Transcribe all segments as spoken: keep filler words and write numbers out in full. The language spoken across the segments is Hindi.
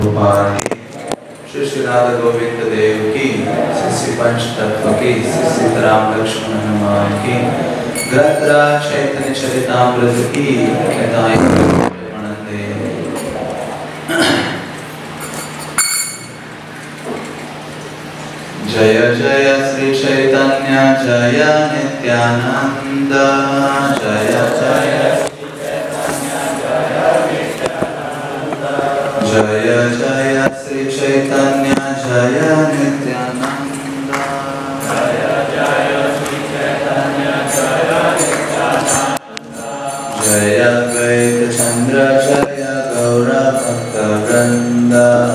श्री श्री राधा गोविंद देव की, श्री पंच तत्व की, श्री राम लक्ष्मण हनुमान की, ग्रंथराज चैतन्य चरितामृत की, जय जय श्री चैतन्य जय नित्यानंद, जय जय जय जय श्री चैतन्य जय नित्यानंद, जय जय श्री चैतन्य जय नित्यानंद, जय अद्वैत चंद्र जय गौर भक्त वृंद,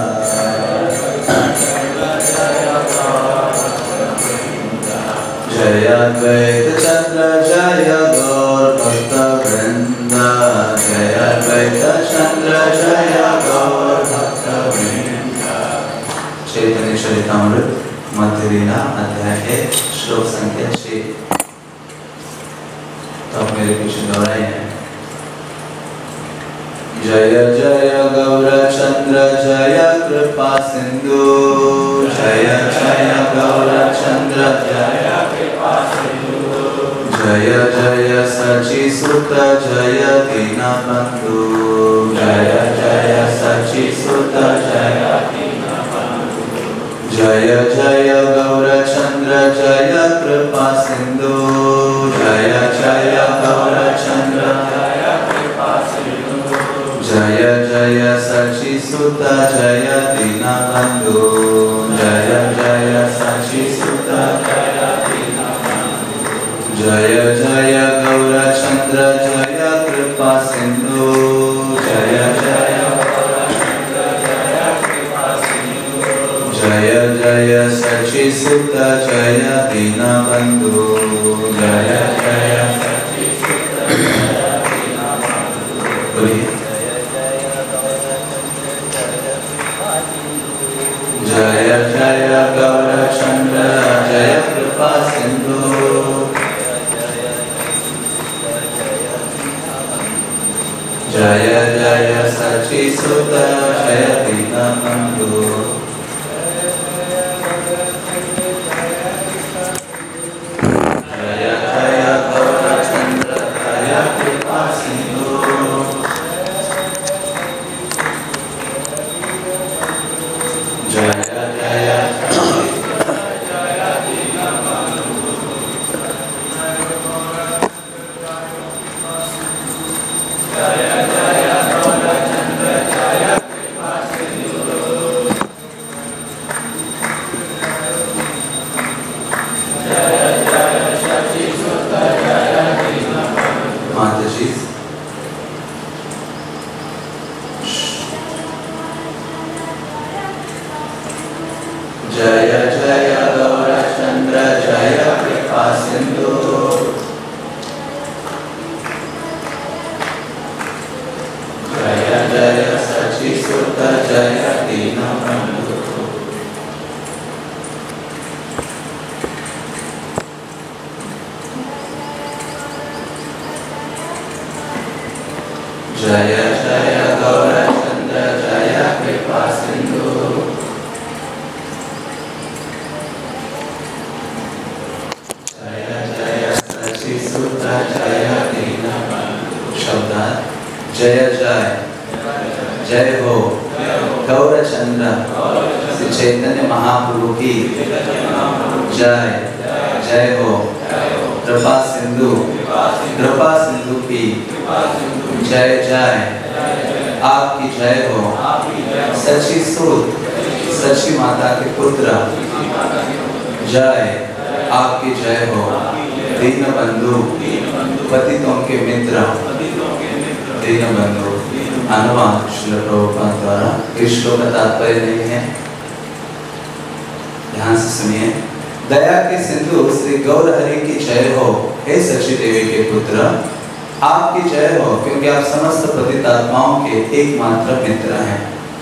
जय अद्वैत चंद्र जय गौर भक्त वृंद, जय अद्वैत चंद्र जय गौर भक्त वृंद। चैतन्य चरितामृत मध्य लीला अध्याय एक श्लोक संख्या छह। तो आप मेरे पीछे दोहराए हैं। जय जय गौर चंद्र जय कृपा सिंधु, जय जय गौर चंद्र जय कृपा सिंधु, जय जय सची सुत जय दीन बंधु, जय जय सची सुत जय दीन बंधु, जय जय गौर चंद्र जय कृपा सिंधु, जय जय गौर चंद्र जय कृपा सिंधु, जय जय सची सुत जय दीन बंधु, जय जय सची सुत जय दीन बंधु, जय जय गौर चंद्र जय कृपा सिंधु, जय जय गौर चंद्र जय कृपा सिंधु, जय जय सची सुत जय दीन बंधु, जय जय सची सुत जय दीन बंधु। बोलिए जय जय गौर चंद्र जय कृपा सिंधु, जय जय सची सुत जय दीन बंधु, जय जय गौर चंद्र जय कृपा सिंधु, जय एकमात्र मित्र हैं।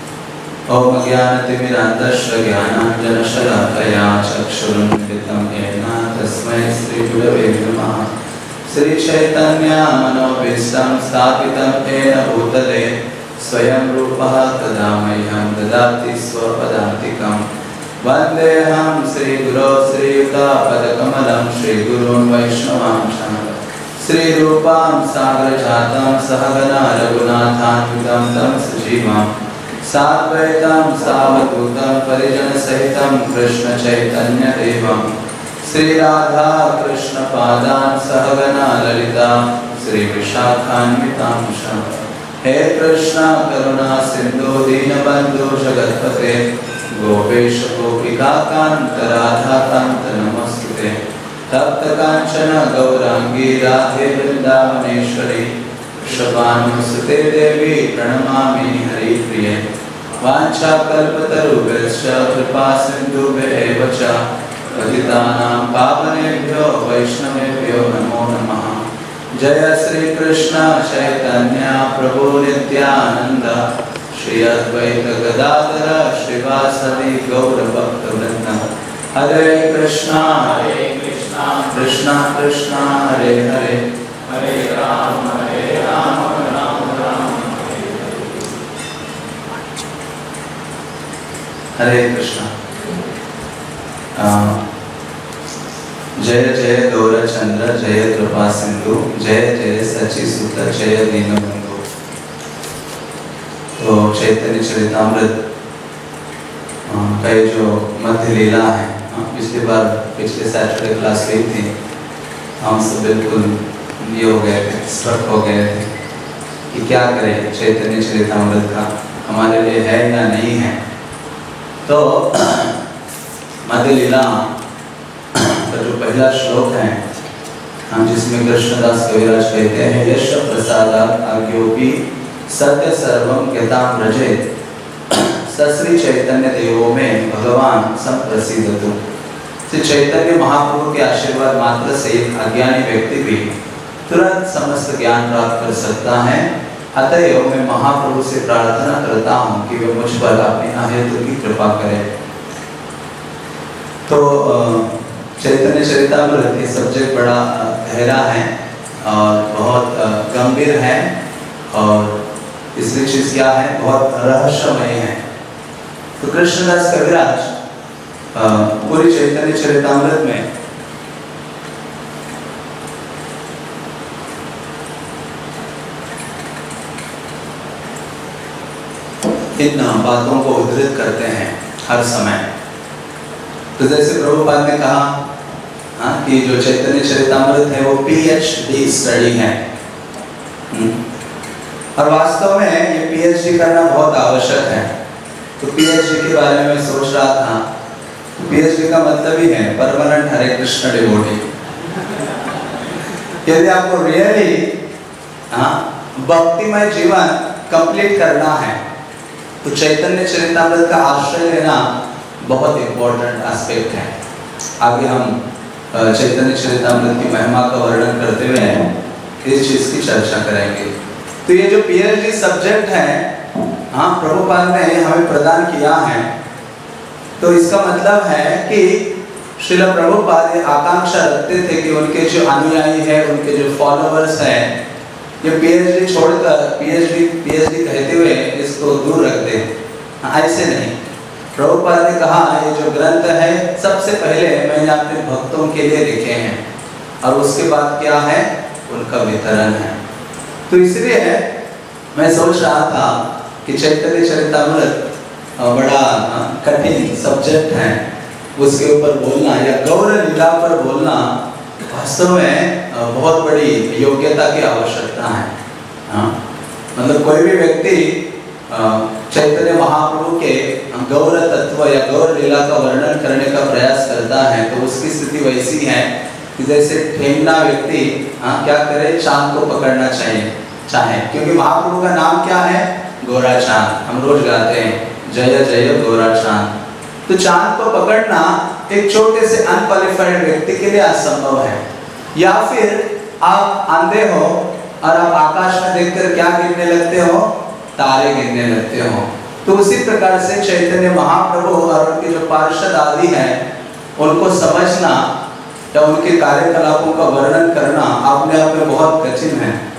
ओम ज्ञानतिमिरान्धस्य ज्ञानाञ्जनशलाकया चक्षुरुन्मिलितं येन तस्मै श्रीगुरवे नमः। श्री चैतन्य मनोभीष्टं स्थापितं येन भूतले स्वयं रूपः तदा मह्यं ददाति स्वपदान्तिकं वन्देऽहं श्रीगुरो श्रीयुतापदकमलं श्रीगुरून् वैष्णवांश श्रीरूपां सागरजातं सहगना रघुनाथान्वितं तं सजीवं साद्वैतं सावधूतं परिजनसहितं कृष्णचैतन्यदेवं श्रीराधा कृष्णपादान् सहगना ललिता श्रीविशाखान्वितांश हे कृष्ण करुणा सिंधु दीनबंधु जगत्पते गोपेश गोपिकाकांत राधाकांत नमस्ते तप्त कांचन गौरांगी राधे वृंदावनेश्वरी वृषभानुसुते देवी प्रणमामि हरिप्रिये वाञ्छाकल्पतरुभ्यश्च कृपा सिन्धुभ्येव च पतितानां पावनेभ्यो वैष्णवेभ्यो नमो नमः। जय श्री कृष्ण चैतन्य प्रभु नित्यानंद श्री अद्वैत गदाधर श्रीवासदि गौर भक्तवृंद हरे कृष्णा हरे कृष्णा कृष्णा कृष्णा हरे हरे हरे राम हरे राम राम राम हरे कृष्णा। जय जय गौरचंद्र जय कृपा सिंधु जय जय सचिसुत जय दीनबंधु। तो चैतन्य चरितामृत का जो मध्य लीला है, पिछली बार पिछले सैटरडे क्लास ली थी, हम सब बिल्कुल ये हो गए थे, स्ट्रक हो गए थे कि क्या करें चैतन्य चरितामृत का हमारे लिए है या नहीं है। तो मध्य लीला जो पहला श्लोक है हम जिसमें कृष्णदास कविराज कहते हैं यश प्रसादात् आज्ञोपि सत्य सर्वं ज्ञातां व्रजेत् सश्री चैतन्य देवो में भगवान संप्रसिद्धतु। श्री चैतन्य महाप्रभु के आशीर्वाद मात्र से एक अज्ञानी व्यक्ति भी तुरंत समस्त ज्ञान प्राप्त कर सकता है। अतएव मैं महाप्रभु से प्रार्थना करता हूँ कि वे मुझ पर अपनी अहेतु की कृपा करें। तो चैतन्य चरितामृत ये सब्जेक्ट बड़ा गहरा है और बहुत गंभीर है और इसलिए चीज क्या है बहुत रहस्यमय है। तो कृष्णदास कविराज पूरी चैतन्य चरितामृत में इन बातों को उद्धृत करते हैं हर समय। तो जैसे प्रभुपाद ने कहा हाँ कि जो चैतन्य चरितामृत है वो पीएचडी स्टडी है और वास्तव में ये पीएचडी करना बहुत आवश्यक है। तो पीएचडी के बारे में मैं सोच रहा था, पीएचडी का मतलब ही है परमानेंट हरे कृष्ण डिवोटी। यदि आपको रियली हाँ भक्तिमय जीवन कंप्लीट करना है तो चैतन्य चरितामृत का आश्रय लेना बहुत इम्पोर्टेंट एस्पेक्ट है। आगे हम चैतन्य चरितामृत की महिमा का वर्णन करते हुए इस चीज की चर्चा करेंगे। तो ये जो पीएचडी सब्जेक्ट है हाँ प्रभुपाद ने हमें प्रदान किया है। तो इसका मतलब है कि श्रील प्रभुपाद ये आकांक्षा रखते थे कि उनके जो अनुयायी है उनके जो फॉलोअर्स हैं ये पीएचडी छोड़कर पीएचडी पीएचडी कहते हुए इसको दूर रख दे। ऐसे नहीं, प्रभुपाद ने कहा ये जो ग्रंथ है सबसे पहले मैंने अपने भक्तों के लिए लिखे हैं और उसके बाद क्या है उनका वितरण है। तो इसलिए मैं सोच रहा था कि चैतन्य चरितामृत बड़ा कठिन सब्जेक्ट है, उसके ऊपर बोलना या गौर लीला पर बोलना वास्तव में बहुत बड़ी योग्यता की आवश्यकता है। हाँ? मतलब कोई भी व्यक्ति चैतन्य महाप्रभु के गौर तत्व या गौर लीला का वर्णन करने का प्रयास करता है तो उसकी स्थिति वैसी है कि जैसे ठेंगना व्यक्ति हाँ क्या करे चांद को पकड़ना चाहिए चाहे, क्योंकि महाप्रभु का नाम क्या है गोरा चांद। हम रोज गाते हैं जय जय गोरा चांद। तो चांद को पकड़ना एक छोटे से अनक्वालिफाइड व्यक्ति के लिए असंभव है। या फिर आप अंधे हो और आप आकाश में देखकर क्या गिनने लगते हो तारे गिनने लगते हो। तो उसी प्रकार से चैतन्य महाप्रभु और उनके जो पार्षद आदि हैं उनको समझना या उनके कार्यकलापों का वर्णन करना अपने आप में बहुत कठिन है।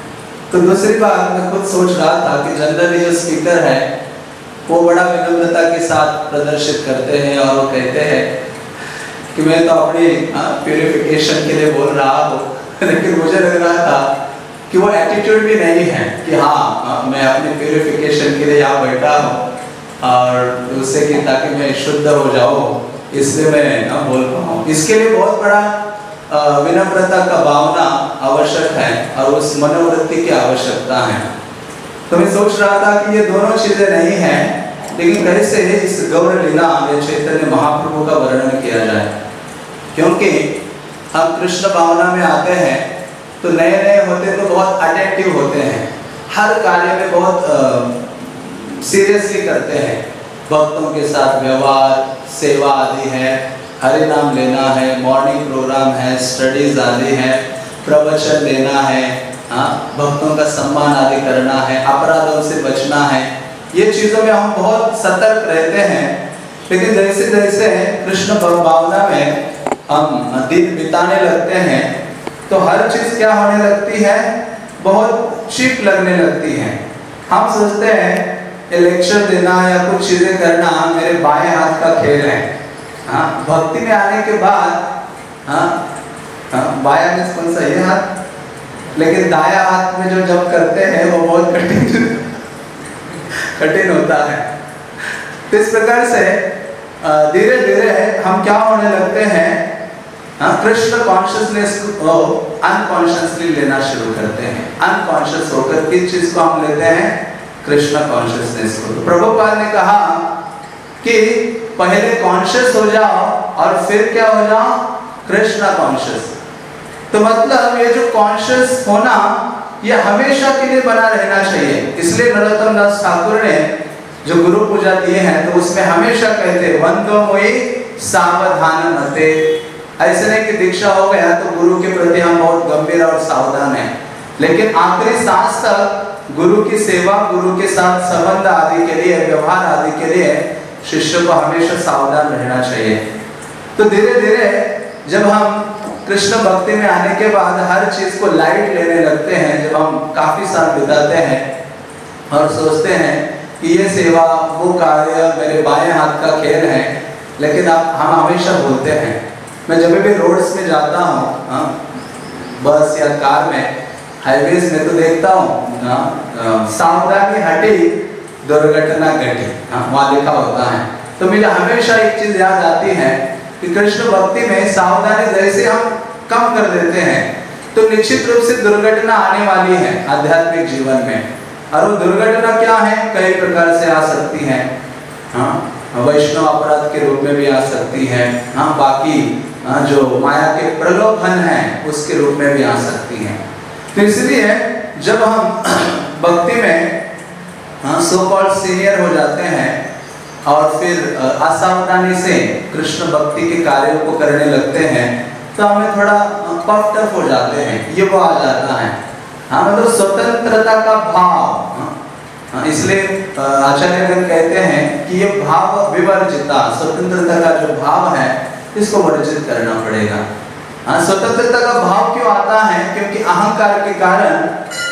तो दूसरी बात मैं खुद सोच रहा था कि जनरली जो स्पीकर है वो बड़ा विनम्रता के साथ प्रदर्शित करते हैं और वो कहते हैं कि मैं तो अपनी प्यूरिफिकेशन के लिए बोल रहा हूँ, लेकिन मुझे लग रहा था कि वो एटीट्यूड भी नहीं है कि हाँ मैं अपने प्यूरिफिकेशन के लिए यहाँ बैठा हूँ और उससे कि ताकि मैं शुद्ध हो जाऊँ, इसलिए मैं ना बोल पाऊँ। इसके लिए बहुत बड़ा विनम्रता का भावना आवश्यक है और उस मनोवृत्ति की आवश्यकता है। तो मैं सोच रहा था कि ये दोनों चीजें नहीं हैं, लेकिन कैसे इस गौर लीला या चैतन्य महाप्रभु का वर्णन किया जाए, क्योंकि हम कृष्ण भावना में आते हैं तो नए नए होते तो बहुत अटेंटिव होते हैं, हर कार्य में बहुत सीरियसली करते हैं, भक्तों के साथ व्यवहार, सेवा आदि है, हरि नाम लेना है, मॉर्निंग प्रोग्राम है, स्टडीज आदि है, प्रवचन लेना है, हाँ भक्तों का सम्मान आदि करना है, अपराधों से बचना है, ये चीज़ों में हम बहुत सतर्क रहते हैं। लेकिन जैसे जैसे कृष्ण भावना में हम दिन बिताने लगते हैं तो हर चीज़ क्या होने लगती है, बहुत चीप लगने लगती है। हम सोचते हैं लेक्चर देना या कुछ चीज़ें करना मेरे बाएं हाथ का खेल है। हाँ भक्ति में आने के बाद हाँ हाँ बाया में कौन सा ये हाथ, लेकिन दाया हाथ में जो जब करते हैं वो बहुत कठिन कठिन होता है। तो इस प्रकार से धीरे धीरे हम क्या होने लगते हैं, हाँ कृष्ण कॉन्शियसनेस को अनकॉन्शियसली लेना शुरू करते हैं। अनकॉन्शियस होकर किस चीज को हम लेते हैं, कृष्ण कॉन्शियसनेस को। तो प्रभुपाद ने कहा कि पहले कॉन्शियस हो जाओ और फिर क्या हो जाओ, कृष्ण कॉन्शियस। तो मतलब ये जो कॉन्शियस होना ये हमेशा के लिए बना रहना चाहिए। इसलिए नरोत्तम दास ठाकुर ने जो गुरु पूजा दिए हैं तो उसमें हमेशा कहते वंदो मोई सावधान मते। ऐसे नहीं कि दीक्षा हो गया तो गुरु के प्रति हम बहुत गंभीर और सावधान हैं, लेकिन आखिरी सांस तक गुरु की सेवा, गुरु के साथ संबंध आदि के लिए, व्यवहार आदि के लिए शिष्य को हमेशा सावधान रहना चाहिए। तो धीरे धीरे जब हम कृष्ण भक्ति में आने के बाद हर चीज को लाइट लेने लगते हैं, जब हम काफी साल बिताते हैं और सोचते हैं कि ये सेवा वो कार्य मेरे बाएं हाथ का खेल है, लेकिन अब हम हमेशा बोलते हैं, मैं जब भी रोड्स में जाता हूँ बस या कार में, हाईवेज में, तो देखता हूँ सावधानी हटी दुर्घटना घटी, वहाँ लिखा होता है। तो मुझे हमेशा एक चीज याद आती है कि कृष्ण भक्ति में सावधानी जैसे हम कम कर देते हैं तो निश्चित रूप से दुर्घटना आने वाली है आध्यात्मिक जीवन में। और वो दुर्घटना क्या है, कई प्रकार से आ सकती है। हाँ वैष्णव अपराध के रूप में भी आ सकती है, हाँ बाकी हाँ, जो माया के प्रलोभन है उसके रूप में भी आ सकती है। तो इसलिए जब हम भक्ति में हाँ सो कॉल्ड सीनियर हो जाते हैं और फिर असावधानी से कृष्ण भक्ति के कार्यों को करने लगते हैं तो हमें थोड़ा पफ टफ हो जाते हैं, ये वो आ जाता है। हाँ मतलब स्वतंत्रता का भाव, हाँ, इसलिए आचार्यगण कहते हैं कि ये भाव विवर्जिता, स्वतंत्रता का जो भाव है इसको वर्जित करना पड़ेगा। हाँ स्वतंत्रता का भाव क्यों आता है, क्योंकि अहंकार के कारण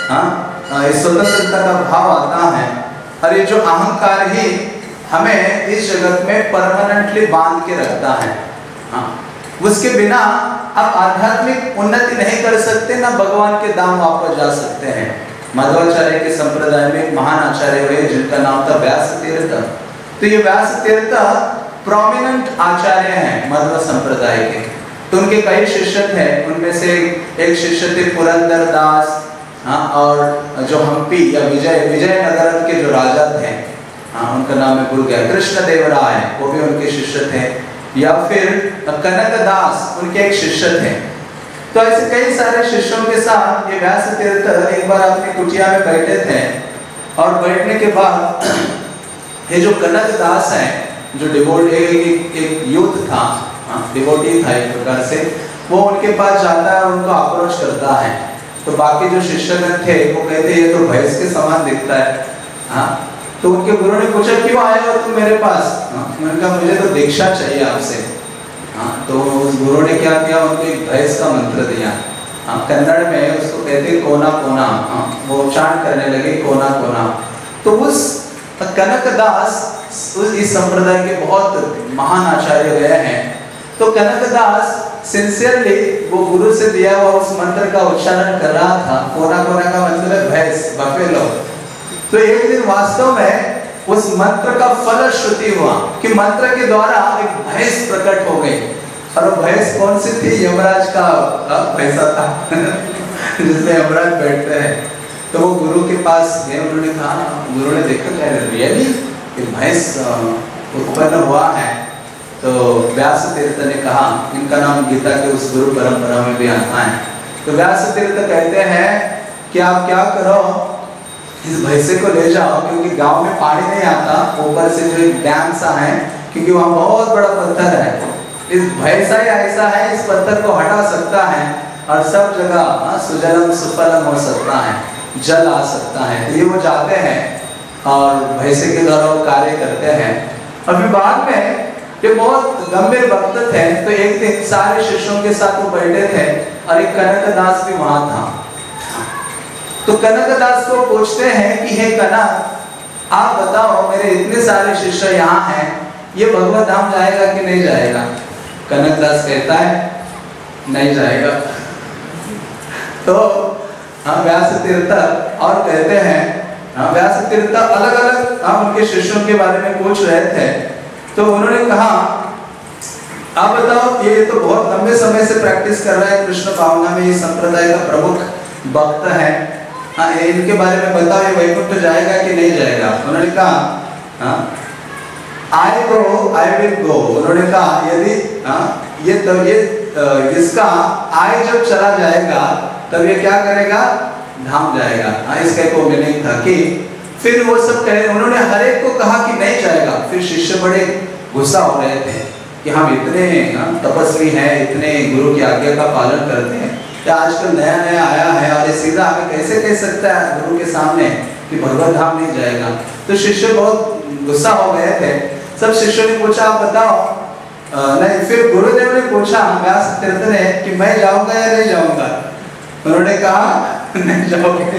हाँ इस स्वतंत्रता का भाव आता है। और ये जो अहंकार ही हमें इस जगत में परमानेंटली बांध के रखता है। हाँ उसके बिना आप आध्यात्मिक उन्नति नहीं कर सकते, ना भगवान के धाम वापस जा सकते हैं। मध्वाचार्य के संप्रदाय में एक महान आचार्य हुए जिनका नाम था व्यास तीर्थ। तो ये व्यास तीर्थ प्रोमिनेंट आचार्य हैं मध्व संप्रदाय के। तो उनके कई शिष्य थे, उनमें से एक शिष्य थे पुरंदर दास, हाँ और जो हम्पी या विजय विजयनगर के जो राजा थे, हाँ उनका नाम मैं भूल गया, कृष्ण देव राय, वो भी उनके शिष्य थे। या फिर कनक दास उनके एक शिष्य थे। तो ऐसे कई सारे शिष्यों के साथ ये व्यास तीर्थ एक बार अपनी कुटिया में बैठे थे और बैठने के बाद ये जो कनक दास है, जो डिवोटी एक, एक यूथ था, डिवोटी था एक प्रकार से, वो उनके पास जाता है और उनको अप्रोच करता है। तो बाकी जो शिष्यगण थे वो कहते ये तो भैंस के समान दिखता है। हाँ तो उनके गुरु ने पूछा क्यों आए हो तुम मेरे पास? मैंने कहा मुझे तो दीक्षा चाहिए आपसे। हाँ तो उस गुरु ने क्या किया, उनको एक भैंस का मंत्र दिया। हाँ, कन्नड़ में उसको कहते हैं कोना कोना, हाँ, वो उच्चारण करने लगे कोना कोना। तो उस कनकदास उस इस संप्रदाय के बहुत महान आचार्य गए हैं। तो कनकदास सिंसियरली वो गुरु से दिया हुआ उस मंत्र का उच्चारण कर रहा था। कोना कोना का मतलब है भैंस, बफेलो। तो एक दिन वास्तव में उस मंत्र का फलश्रुति हुआ कि मंत्र के द्वारा एक भैंस प्रकट हो गई। और वो भैंस कौन सी थी? यमराज का भैंसा था जिसमें यमराज बैठते हैं। तो वो गुरु के पास गए, उन्होंने कहा, गुरु ने देखा क्या रियली कि भैंस उत्पन्न हुआ है। तो व्यास तीर्थ ने कहा, इनका नाम गीता के उस गुरु परंपरा में भी आता है। तो व्यास तीर्थ कहते हैं कि आप क्या करो, इस भैंसे को ले जाओ, क्योंकि गांव में पानी नहीं आता, ऊपर से जो एक डैम सा है, क्योंकि वहाँ बहुत बड़ा पत्थर है। इस भैंसा ही ऐसा है, इस पत्थर को हटा सकता है और सब जगह सुजलम सुफलम हो सकता है, जल आ सकता है। तो ये वो जाते हैं और भैंसे के द्वारा वो कार्य करते हैं। और फिर बाद में ये बहुत गंभीर भक्त थे। तो एक दिन सारे शिष्यों के साथ वो बैठे थे और एक कनकदास भी वहां था। तो कनकदास को पूछते हैं कि हे कनक, आप बताओ, मेरे इतने सारे शिष्य यहाँ हैं, ये भगवत धाम जाएगा कि नहीं जाएगा? कनकदास कहता है नहीं जाएगा। तो हाँ, व्यास तीर्थ और कहते हैं, हाँ, व्यास तीर्थ अलग अलग हम उनके शिष्यों के बारे में पूछ रहे थे। तो उन्होंने कहा, आप बताओ, ये तो बहुत लंबे समय से प्रैक्टिस कर रहा है कृष्ण भावना में, ये संप्रदाय का प्रमुख भक्त है, हाँ, इनके बारे में बताओ, ये वैकुंठ जाएगा कि नहीं जाएगा? उन्होंने कहा, हाँ, I go, I will go। उन्होंने कहा यदि हाँ, ये तब ये इसका I जब चला जाएगा तब ये क्या करेगा? धाम जाएगा। हाँ, इसका एक मीनिंग था कि फिर वो सब कहे, उन्होंने हर एक को कहा कि नहीं जाएगा। फिर शिष्य बड़े गुस्सा हो रहे थे कि हम इतने तपस्वी हैं, इतने गुरु की आज्ञा का पालन करते हैं, या आजकल नया नया आया है और ये सीधा हमें कैसे कह सकता है गुरु के सामने कि भगवत धाम नहीं जाएगा? तो शिष्य बहुत गुस्सा हो गए थे। सब शिष्यों ने पूछा, आप बताओ। आ, नहीं, फिर गुरुदेव ने पूछा व्यास तीर्थ ने कि मैं जाऊंगा या नहीं जाऊंगा? उन्होंने कहा नहीं जाओगे।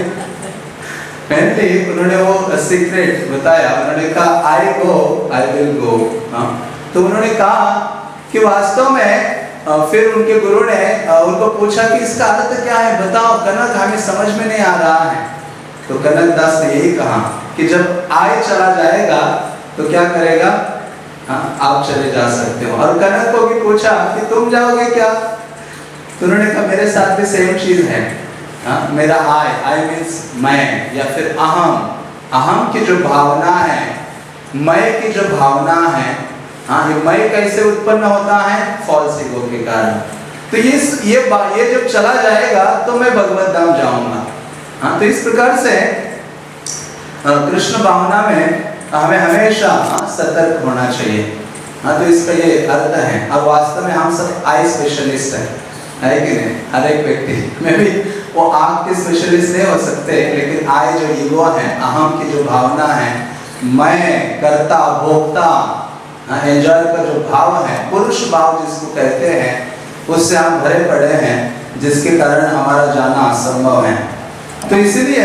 पहले उन्होंने वो सीक्रेट बताया। उन्होंने कहा आई गो, आई विल गो। हाँ, तो उन्होंने कहा कि वास्तव में फिर उनके गुरु ने उनको पूछा कि इसका अर्थ क्या है, बताओ कनक, हमें समझ में नहीं आ रहा है। तो कनक दास ने यही कहा कि जब आय चला जाएगा तो क्या करेगा? हाँ, आप चले जा सकते हो। और कनक को भी पूछा कि तुम जाओगे क्या? तो उन्होंने कहा मेरे साथ भी सेम चीज है। हाँ, मेरा आय, आय मीन्स मैं, या फिर अहम, अहम की जो भावना है, मैं की जो भावना है, हाँ, ये मैं कैसे उत्पन्न होता है? फॉल्स ईगो के कारण। तो ये ये ये जब चला जाएगा तो मैं भगवत धाम जाऊंगा। हाँ, तो इस प्रकार से कृष्ण भावना में हमें हमेशा सतर्क होना चाहिए। हाँ, तो इसका ये अर्थ है। और वास्तव में हम सब आई स्पेशलिस्ट हैं, है कि नहीं? हर एक व्यक्ति में भी वो आँख के स्पेशलिस्ट नहीं हो सकते, लेकिन आई जो ईगो है, अहम की जो भावना है, मैं कर्ता भोक्ता, एंजॉय का जो भाव है, पुरुष भाव जिसको कहते हैं, उससे हम भरे पड़े हैं, जिसके कारण हमारा जाना असंभव है। तो इसीलिए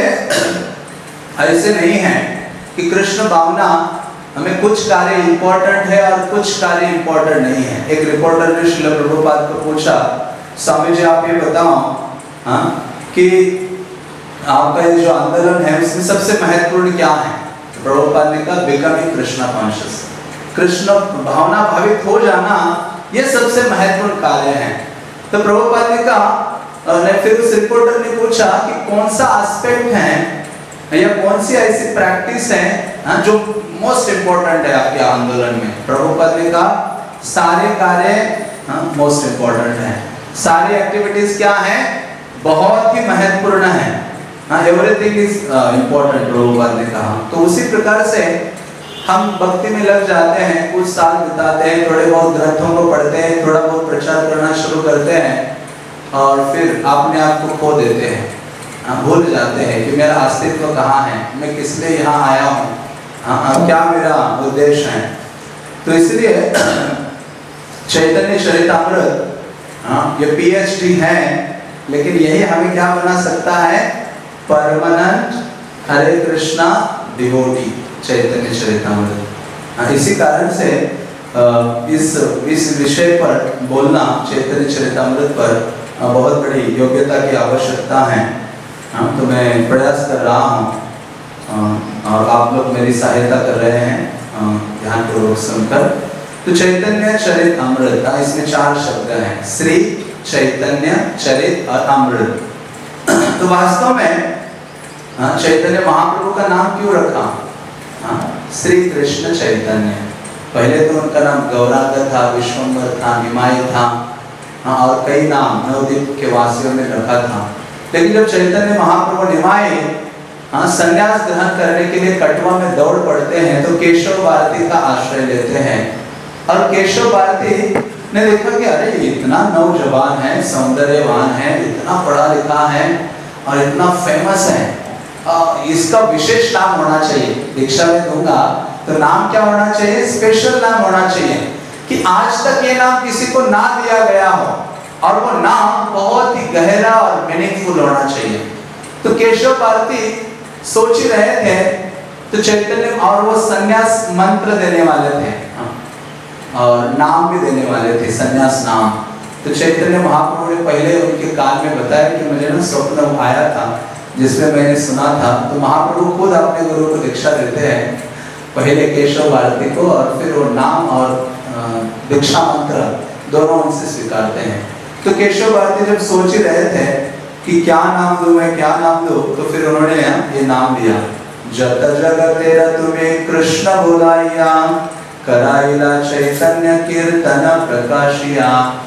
ऐसे नहीं है कि कृष्ण भावना हमें कुछ कार्य इंपॉर्टेंट है और कुछ कार्य इंपॉर्टेंट नहीं है। एक रिपोर्टर ने श्रील प्रभुपाद को पूछा, स्वामी जी आप ये बताओ, हाँ, कि आपका ये जो आंदोलन है उसमें सबसे महत्वपूर्ण क्या है? तो प्रभुपाद ने कहा बिकमिंग कृष्णा कॉन्शियस, कृष्ण भावना भावित हो जाना, ये सबसे महत्वपूर्ण कार्य है। तो प्रभुपाद ने कहा, ने फिर उस रिपोर्टर ने पूछा कि कौन सा एस्पेक्ट है या कौन सी ऐसी प्रैक्टिस है, हाँ, जो मोस्ट इम्पोर्टेंट है आपके आंदोलन में? प्रभुपाद ने कहा सारे कार्य मोस्ट इम्पोर्टेंट है, सारी एक्टिविटीज क्या है? बहुत ही महत्वपूर्ण है। हाँ, एवरीथिंग इज इम्पोर्टेंट, प्रभुपाद ने कहा। तो उसी प्रकार से हम भक्ति में लग जाते हैं, कुछ साल बिताते हैं, थोड़े बहुत ग्रंथों को पढ़ते हैं, थोड़ा बहुत प्रचार करना शुरू करते हैं और फिर अपने आप को खो देते हैं, भूल जाते हैं कि मेरा अस्तित्व कहाँ है, मैं किस लिए यहाँ आया हूँ, हाँ, क्या मेरा उद्देश्य है। तो इसलिए चैतन्य चरितामृत, हाँ, ये पीएचडी है लेकिन यही हमें क्या बना सकता है? Permanent Hare Krishna devotee Chaitanya Charitamrita. इसी कारण से इस इस विषय पर बोलना, चैतन्य चरितामृत पर बहुत बड़ी योग्यता की आवश्यकता है। तो मैं प्रयास कर रहा हूँ और आप लोग मेरी सहायता कर रहे हैं ध्यानपूर्वक सुनकर। तो चैतन्य चरित अमृत, इसमें चार शब्द हैं, श्री, चैतन्य, चरित और अमृत। तो वास्तव में चैतन्य महाप्रभु का नाम क्यों रखा? श्री कृष्ण चैतन्य। पहले तो उनका नाम गौरांग था, विश्वंभर था, निमाई था, और कई नाम नवद्वीप के वासियों ने रखा था। लेकिन जब चैतन्य महाप्रभु निमाई हाँ संन्यास ग्रहण करने के लिए कटवा में दौड़ पड़ते हैं तो केशव भारती का आश्रय लेते हैं। और केशव भारती ने देखा कि अरे इतना नौजवान है, सौंदर्यवान है, इतना पढ़ा लिखा है और इतना फेमस है, आ, इसका विशेष नाम होना चाहिए। दीक्षा में दूंगा तो नाम क्या होना चाहिए? स्पेशल नाम होना चाहिए कि आज तक ये नाम किसी को ना दिया गया हो और वो नाम बहुत ही गहरा और मीनिंगफुल होना चाहिए। तो केशव भारती सोच ही रहे थे, तो चैतन्य, और वो संन्यास मंत्र देने वाले थे और नाम भी देने वाले थे, संन्यास नाम। तो चैतन्य महाप्रभु ने पहले उनके कान में बताया कि मुझे ना स्वप्न आया था जिसमें मैंने सुना था। तो महाप्रभु खुद अपने गुरु को दीक्षा देते हैं, पहले केशव भारती को, और फिर वो नाम और दीक्षा मंत्र दोनों उनसे स्वीकारते हैं। तो केशव भारती जब सोच ही रहे थे कि क्या नाम दूं मैं, क्या नाम दूं, तो फिर उन्होंने ये नाम दिया, जत जगत तेरा तुम्हें कृष्ण बुलाइया, कराइला चैतन्य कीर्तन प्रकाशिया,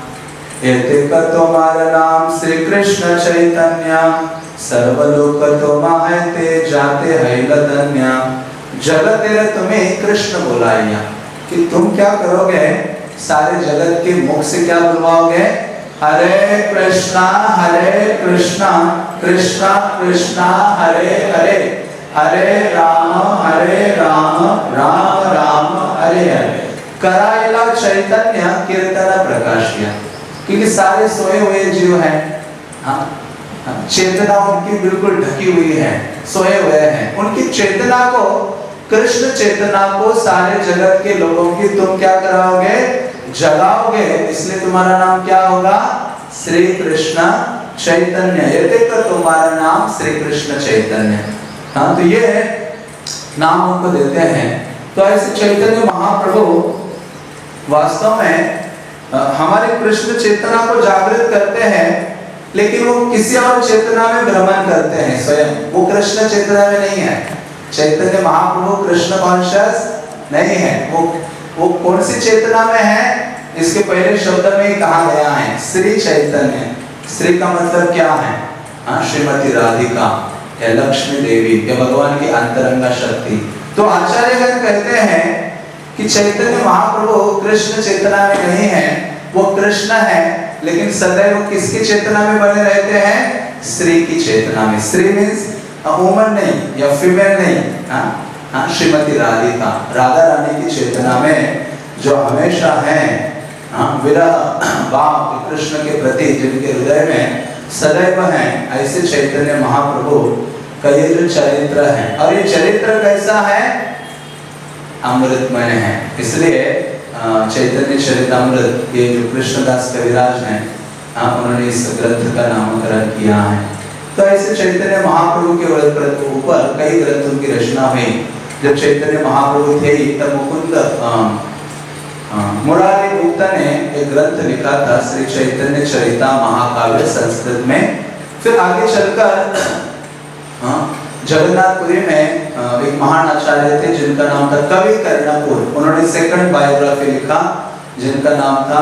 एते का तुम्हारा नाम श्री कृष्ण चैतन्य, सर्वलोक तुम्हारे ते जाते है लदन्या। जगत तेरा तुम्हें कृष्ण बुलाइया, कि तुम क्या करोगे? सारे जगत के मुख से क्या बुलवाओगे? हरे कृष्णा हरे कृष्णा कृष्णा कृष्णा हरे हरे, हरे राम हरे राम राम राम हरे हरे, कराइला चैतन्य कीर्तन प्रकाशिया। क्योंकि सारे सोए हुए जीव हैं, हाँ, चेतना उनकी बिल्कुल ढकी हुई है, सोए हुए हैं। उनकी चेतना को, कृष्ण चेतना को सारे जगत के लोगों की तुम क्या कराओगे? जगाओगे। इसलिए तुम्हारा नाम क्या होगा? श्री कृष्ण चैतन्य। ये देखो तुम्हारा नाम श्री कृष्ण चैतन्य। हाँ, तो ये नाम उनको देते हैं। तो ऐसे चैतन्य महाप्रभु वास्तव में हमारे कृष्ण चेतना को जागृत करते हैं, लेकिन वो किसी और चेतना में भ्रमण करते हैं स्वयं, वो कृष्ण चेतना में नहीं है। चैतन्य महाप्रभु कृष्ण कॉन्शियस नहीं है। वो वो कौन सी चेतना में है? इसके पहले शब्द में ही कहा गया है, श्री चैतन्य। श्री का मतलब क्या है? हाँ, श्रीमती राधिका या लक्ष्मी देवी या भगवान की अंतरंगा शक्ति। तो आचार्यगण कहते हैं कि चैतन्य महाप्रभु कृष्ण चेतना में नहीं है, वो कृष्ण है, लेकिन सदैव किसकी चेतना में बने रहते हैं? श्री की चेतना में। श्री मीन्स वुमन नहीं या फीमेल नहीं, हाँ हाँ, श्रीमती राधिका, राधा रानी की चेतना में जो हमेशा है, हाँ, विरह भाव कृष्ण के प्रति जिनके हृदय में सदैव है, ऐसे चैतन्य महाप्रभु का ये जो चरित्र है, और ये चरित्र कैसा है? अमृतमय है। इसलिए चैतन्य चरितामृत, ये जो कृष्णदास कविराज हैं, उन्होंने इस ग्रंथ का नामकरण किया है। तो ऐसे चैतन्य महाप्रभु के ऊपर कई ग्रंथों की रचना हुई। जब चैतन्य महाप्रभु थे तब मुकुंद मुरारी गुप्त ने एक ग्रंथ लिखा था, श्री चैतन्य चरिता महाकाव्य, संस्कृत में। फिर आगे चलकर जगन्नाथपुरी में एक महान आचार्य थे जिनका नाम था कवि कर्णपुर, उन्होंने सेकंड बायोग्राफी लिखा जिनका नाम था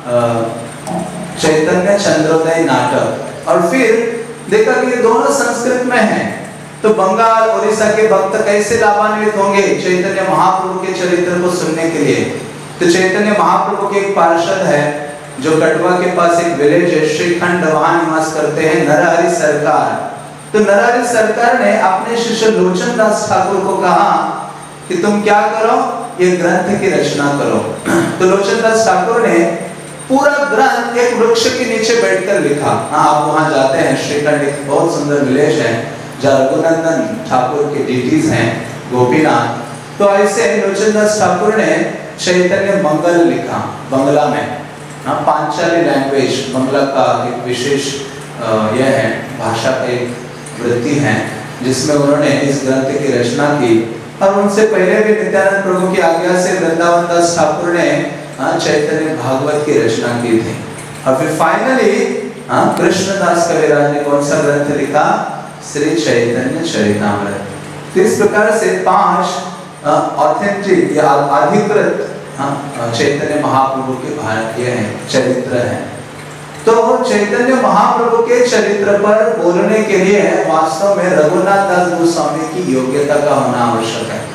चैतन्य चंद्रोदय नाटक। और फिर देखा कि ये दोनों संस्कृत में हैं, तो बंगाल उड़ीसा के भक्त कैसे लाभान्वित होंगे चैतन्य महाप्रभु के चरित्र को सुनने के लिए। तो चैतन्य महाप्रभु के एक पार्षद है जो कटवा के पास एक विलेज है श्रीखंड, वहां निवास करते हैं नरहरि सरकार। तो नरहरि सरकार ने अपने शिष्य लोचन दास ठाकुर को कहा कि तुम क्या करो, ये ग्रंथ की रचना करो। तो लोचन दास ठाकुर ने पूरा ग्रंथ एक वृक्ष के नीचे बैठकर लिखा। हाँ, आप वहां जाते हैं, श्रीखंड एक बहुत सुंदर विलेज है जहाँ रघुनंदन ठाकुर के डिटीज हैं, गोपीनाथ। तो ऐसे लोचनदास ठाकुर ने चैतन्य मंगल लिखा बंगला में। हाँ, पांचाली लैंग्वेज बंगला का एक विशेष यह है, भाषा का एक वृत्ति है जिसमें उन्होंने इस ग्रंथ की रचना की। और उनसे पहले भी नित्यानंद प्रभु की आज्ञा से वृंदावन दास ठाकुर ने चैतन्य भागवत की रचना की थी। और फिर फाइनली कृष्णदास कविराज ने कौन सा ग्रंथ लिखा? श्री चैतन्य चरितामृत। तो इस प्रकार से पांच ऑथेंटिक या अधिकृत चैतन्य महाप्रभु के भारतीय हैं, चरित्र हैं। तो चैतन्य महाप्रभु के चरित्र पर बोलने के लिए वास्तव में रघुनाथ दास गोस्वामी की योग्यता का होना आवश्यक है।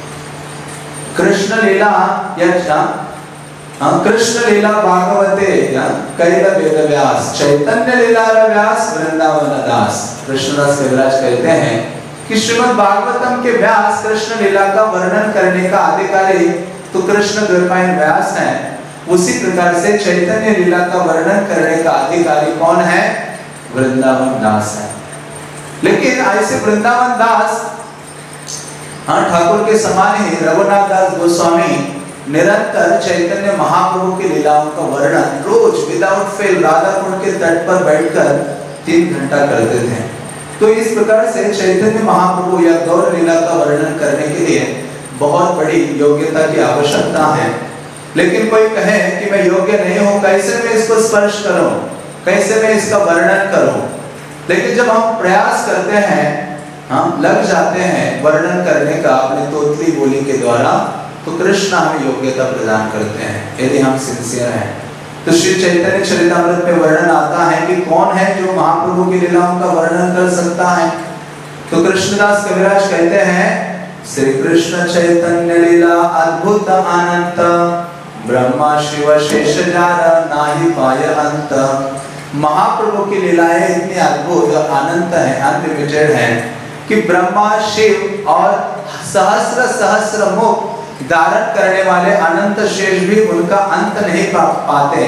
कृष्ण लीला या कृष्ण लीला भागवते कैल वेद व्यास, चैतन्य लीला व्यास वृंदावन दास। कृष्णदास कविराज कहते हैं कि श्रीमद् भागवतम के व्यास कृष्ण लीला का वर्णन करने का अधिकारी तो कृष्ण द्वैपायन व्यास है। उसी प्रकार से चैतन्य लीला का वर्णन करने का अधिकारी कौन है? वृंदावन दास है। लेकिन ऐसे वृंदावन दास हाँ ठाकुर के समान ही रघुनाथ दास गोस्वामी निरंतर चैतन्य महाप्रभु की लीलाओं का वर्णन रोज विदाउट फेल राधा कुंड के तट पर बैठकर तीन घंटा करते थे। तो इस प्रकार से चैतन्य महाप्रभु या गौर लीला का वर्णन करने के लिए बहुत बड़ी योग्यता की आवश्यकता है। लेकिन कोई कहे कि मैं योग्य नहीं हूं, कैसे मैं इसको स्पर्श करूं, कैसे मैं इसका वर्णन करूं। लेकिन जब हम प्रयास करते हैं, हम लग जाते हैं वर्णन करने का अपने तोतली बोली के द्वारा, तो कृष्ण हमें योग्यता प्रदान करते हैं यदि हम सिंसियर हैं। तो श्री चैतन्य चरितामृत में वर्णन आता है कि कौन है जो महाप्रभु की लीलाओं का वर्णन कर सकता है। तो कृष्णदास कविराज कहते हैं श्री कृष्ण चैतन्य लीला अद्भुत अनंत, ब्रह्मा शिव शेष जार नाही पाय अंत। महाप्रभु की लीलाएं इतनी अद्भुत और अनंत है, अनलिमिटेड है कि ब्रह्मा शिव और सहस्र सहस्र मुख धारण करने वाले अनंत शेष भी उनका अंत नहीं पा पाते।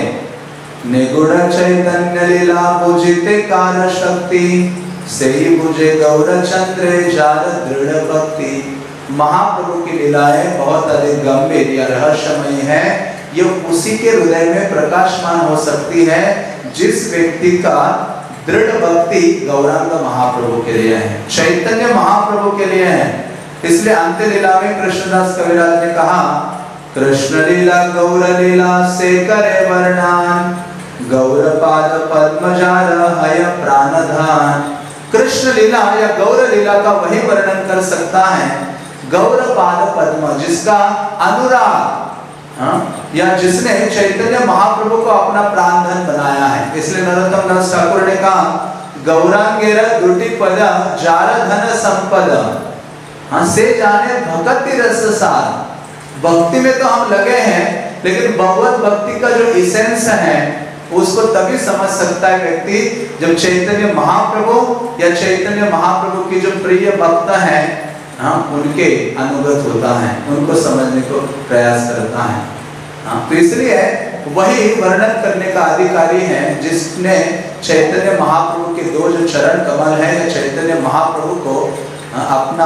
निगुण चैतन्य लीला बुझिते कार शक्ति, सही बुझे गौर चंद्र जार दृढ़ भक्ति। महाप्रभु की लीलाएं बहुत अधिक गंभीर या रहस्यमयी है। ये उसी के हृदय में प्रकाशमान हो सकती है जिस व्यक्ति का दृढ़ भक्ति गौरांग महाप्रभु के लिए है, चैतन्य महाप्रभु के लिए है। इसलिए अंत्य लीला में कृष्णदास कविराज ने कहा कृष्ण लीला गौर लीला से करे वर्णन, गौर पाद पद्मजार हय प्राणधान। कृष्ण लीला या गौर लीला का वही वर्णन कर सकता है गौर पाद पद्म, जिसका अनुराग हाँ? या जिसने चैतन्य महाप्रभु को अपना प्राणधन बनाया है। इसलिए नरोत्तम दास ठाकुर ने कहा गौरांगेर दुटी पद जार धन संपद, हाँ से जाने भक्ति रस सार। भक्ति में तो हम लगे हैं, लेकिन भगवत भक्ति का जो इसेंस है उसको तभी समझ सकता है व्यक्ति जब चैतन्य महाप्रभु या चैतन्य महाप्रभु की जो प्रिय भक्त है हाँ उनके अनुगत होता है, उनको समझने को प्रयास करता है। हाँ तो इसलिए वही वर्णन करने का अधिकारी है जिसने चैतन्य महाप्रभु के दो जो चरण कमल है या चैतन्य महाप्रभु को अपना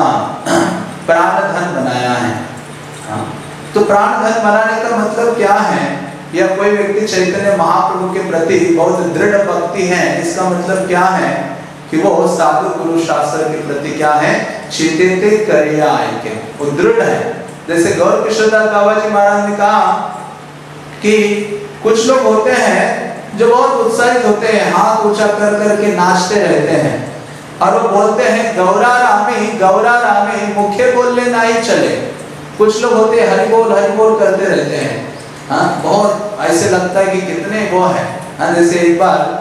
प्राण धन बनाया है। हाँ तो प्राण धन बनाने का मतलब क्या है? या कोई व्यक्ति चैतन्य महाप्रभु के प्रति बहुत दृढ़ भक्ति है, इसका मतलब क्या है कि वो साधु गुरु शास्त्र के प्रति क्या है? चितेते करिया के वो दृढ़ है। जैसे गौर किशोरदास बाबा जी महाराज ने कहा कि कुछ लोग होते हैं जो बहुत उत्साहित होते हैं, हाथ ऊंचा कर करके नाचते रहते हैं और वो बोलते हैं गौरा रामी गौरा रामी, मुखे बोलने ना ही चले। कुछ लोग होते हैं हरि बोल हरि बोल करते रहते हैं। हाँ बहुत ऐसे लगता है कि कितने वो है। हाँ जैसे एक बार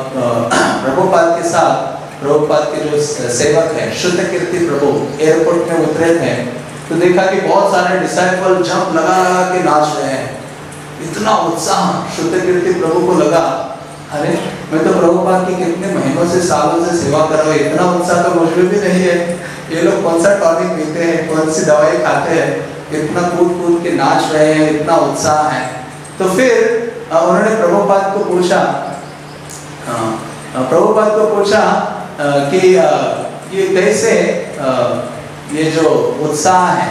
प्रभुपाद के साथ प्रभुपाद के जो सेवक है शुद्ध कीर्ति प्रभु एयरपोर्ट में उतरे थे, तो देखा कि बहुत सारे डिसाइपल जंप लगा लगा के नाच रहे हैं। इतना उत्साह शुद्ध कीर्ति प्रभु को लगा, अरे मैं तो प्रभुपाद की कितने महीनों से सालों से सेवा कर रहा हूँ, इतना उत्साह तो मुझे भी नहीं है। ये लोग कौन सा टॉनिक पीते हैं, कौन सी दवाई खाते हैं, इतना कूद कूद के नाच रहे हैं, इतना उत्साह है। तो फिर उन्होंने प्रभुपाद को पूछा, प्रभुपाद को पूछा कि ये कैसे ये जो उत्साह है,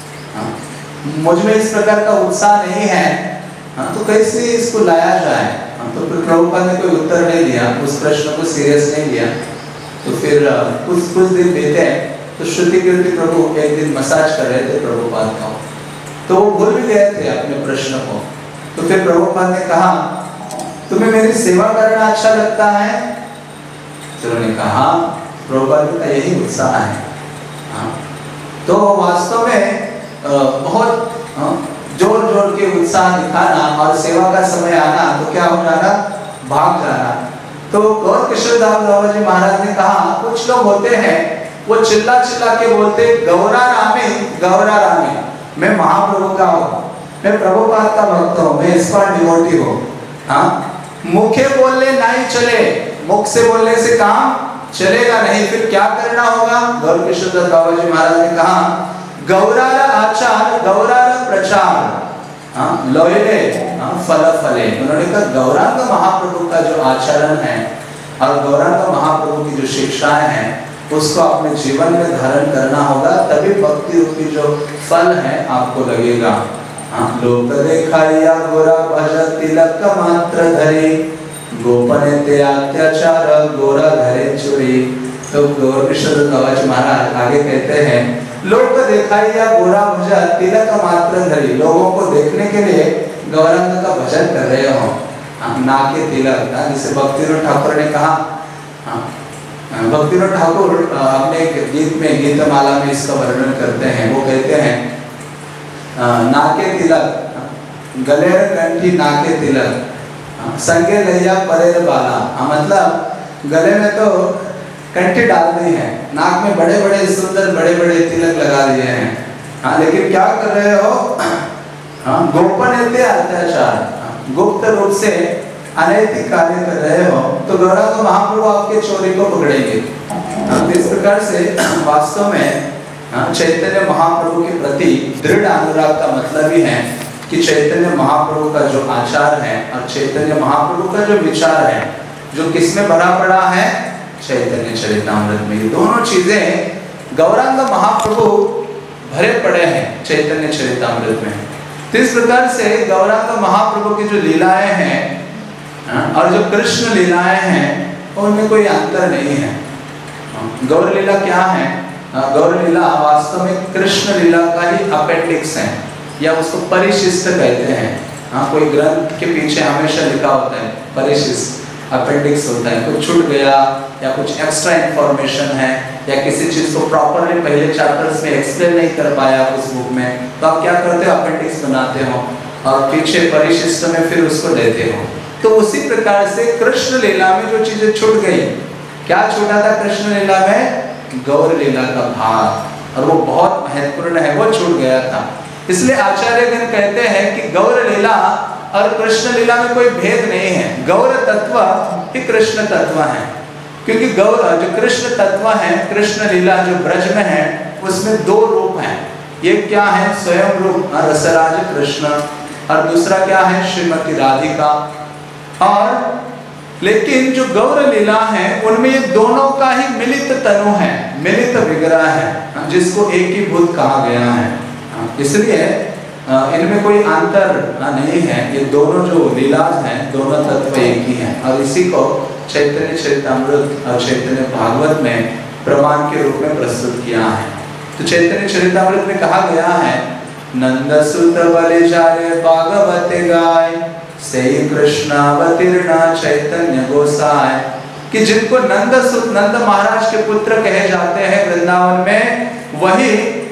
मुझ में इस प्रकार का उत्साह नहीं है, तो कैसे इसको लाया जाए। तो फिर प्रभुपाद ने कोई उत्तर नहीं दिया, उस प्रश्न को सीरियस नहीं लिया। तो फिर कुछ कुछ दिन बीते तो श्रुति कीर्ति प्रभु एक दिन मसाज कर रहे थे प्रभुपाद का, तो वो भूल भी गए थे अपने प्रश्न को। तो फिर प्रभुपाद ने कहा, तुम्हें मेरी सेवा करना अच्छा लगता है? तो उन्होंने कहा, प्रभुपाद का यही उत्साह है। हाँ। तो वास्तव में बहुत जोर जोर के उत्साह दिखाना और सेवा का समय आना तो क्या हो जाना, भाग जाना। तो गौर किशोर दास बाबा जी महाराज ने कहा, कुछ लोग होते हैं वो चिल्ला चिल्ला के बोलते, गौरा रामी गौरा रामी, मैं महाप्रभु का हूँ, मैं प्रभुपाद का भक्त हूँ, मैं इसका डिवोटी हूँ। हाँ, मुखे बोलने नहीं चले, मुख से बोलने से काम चलेगा नहीं, फिर क्या करना होगा। गौर किशोर दास बाबा जी महाराज ने कहा, गौरार आचार गौरार प्रचार, हाँ लोयले हाँ फल फले। उन्होंने कहा गौरांग महाप्रभु का जो आचरण है और गौरांग महाप्रभु की जो शिक्षाएं हैं उसको अपने जीवन में धारण करना होगा, तभी भक्ति रूपी जो फल है आपको लगेगा। हाँ, लोक देखाया गोरा भज तिलक मात्र धरे, गोपने ते अत्याचार गोरा धरे चुरी। तो गौर किशोर दास महाराज आगे कहते हैं, लोक देखाया गोरा भज तिलक मात्र धरे, लोगों को देखने के लिए गौरांग का भजन कर रहे हो, ना के तिलक, जिसे भक्तिविनोद ठाकुर ने कहा। भक्तिविनोद ठाकुर अपने गीत में गीतमाला में इसका वर्णन करते हैं। वो कहते हैं, नाके तिलक गलेर कंठी नाके तिलक संगे लैया परेर बाला। मतलब गले में तो कंठी डाल दी है, नाक में बड़े बड़े सुंदर बड़े बड़े तिलक लगा दिए हैं। हाँ, लेकिन क्या कर रहे हो, हाँ, गोपनीयते अत्याचार, गुप्त रूप से अनैतिक कार्य कर रहे हो, तो गौरांग महाप्रभु आपके चोरी को पकड़ेंगे। इस प्रकार से वास्तव में चैतन्य महाप्रभु के प्रति दृढ़ अनुराग का मतलब ही है कि चैतन्य महाप्रभु का जो आचार है और चैतन्य महाप्रभु का जो विचार है, जो किसमें भरा पड़ा है, चैतन्य चरितामृत में। ये दोनों चीजें गौरांग महाप्रभु भरे पड़े हैं चैतन्य चरितामृत में। तो इस प्रकार से गौरांग महाप्रभु की जो लीलाएं हैं और जो कृष्ण लीलाएं हैं उनमें कोई अंतर नहीं है। गौर लीला क्या है, गौर लीला वास्तव में कृष्ण लीला का ही अपेंडिक्स है, या उसको परिशिष्ट कहते हैं। हाँ, कोई ग्रंथ के पीछे हमेशा लिखा होता है परिशिष्ट, अपेंडिक्स होता है, कुछ छूट गया या कुछ एक्स्ट्रा इंफॉर्मेशन है या किसी चीज को प्रॉपरली पहले चैप्टर्स में एक्सप्लेन नहीं कर पाया उस बुक में, तो आप क्या करते हो, अपेंडिक्स बनाते हो और पीछे परिशिष्ट में फिर उसको देते हो। तो उसी प्रकार से कृष्ण लीला में जो चीजें छूट गई, क्या छूटा था कृष्ण लीला में, गौर लीला का भाग, और वो बहुत महत्वपूर्ण है, वो छूट गया था। इसलिए आचार्यगण कहते हैं कि गौर लीला और कृष्ण लीला में कोई भेद नहीं है, गौर तत्व ही कृष्ण तत्व है। क्योंकि गौर जो कृष्ण तत्व है, कृष्ण लीला जो ब्रज में है, उसमें दो रूप हैं। एक क्या है, स्वयं रूप रसराज कृष्ण, और दूसरा क्या है, श्रीमती राधिका। और लेकिन जो गौर लीला है उनमें ये दोनों का ही मिलित तनु है, मिलित विग्रह है, जिसको एक ही भूत कहा गया है। इसलिए इनमें कोई अंतर नहीं है, ये दोनों जो लीला हैं दोनों तत्व एक ही हैं। और इसी को चैतन्य चरितामृत और चैतन्य भागवत में प्रमाण के रूप में प्रस्तुत किया है। तो चैतन्य चरितामृत में कहा गया है, नंद सुत बलि जारे भागवते गाय, सही कृष्णावतीर्ण चैतन्य गोसाय। कि जिनको नंद सुत नंद महाराज के पुत्र कहे जाते हैं वृंदावन में, वही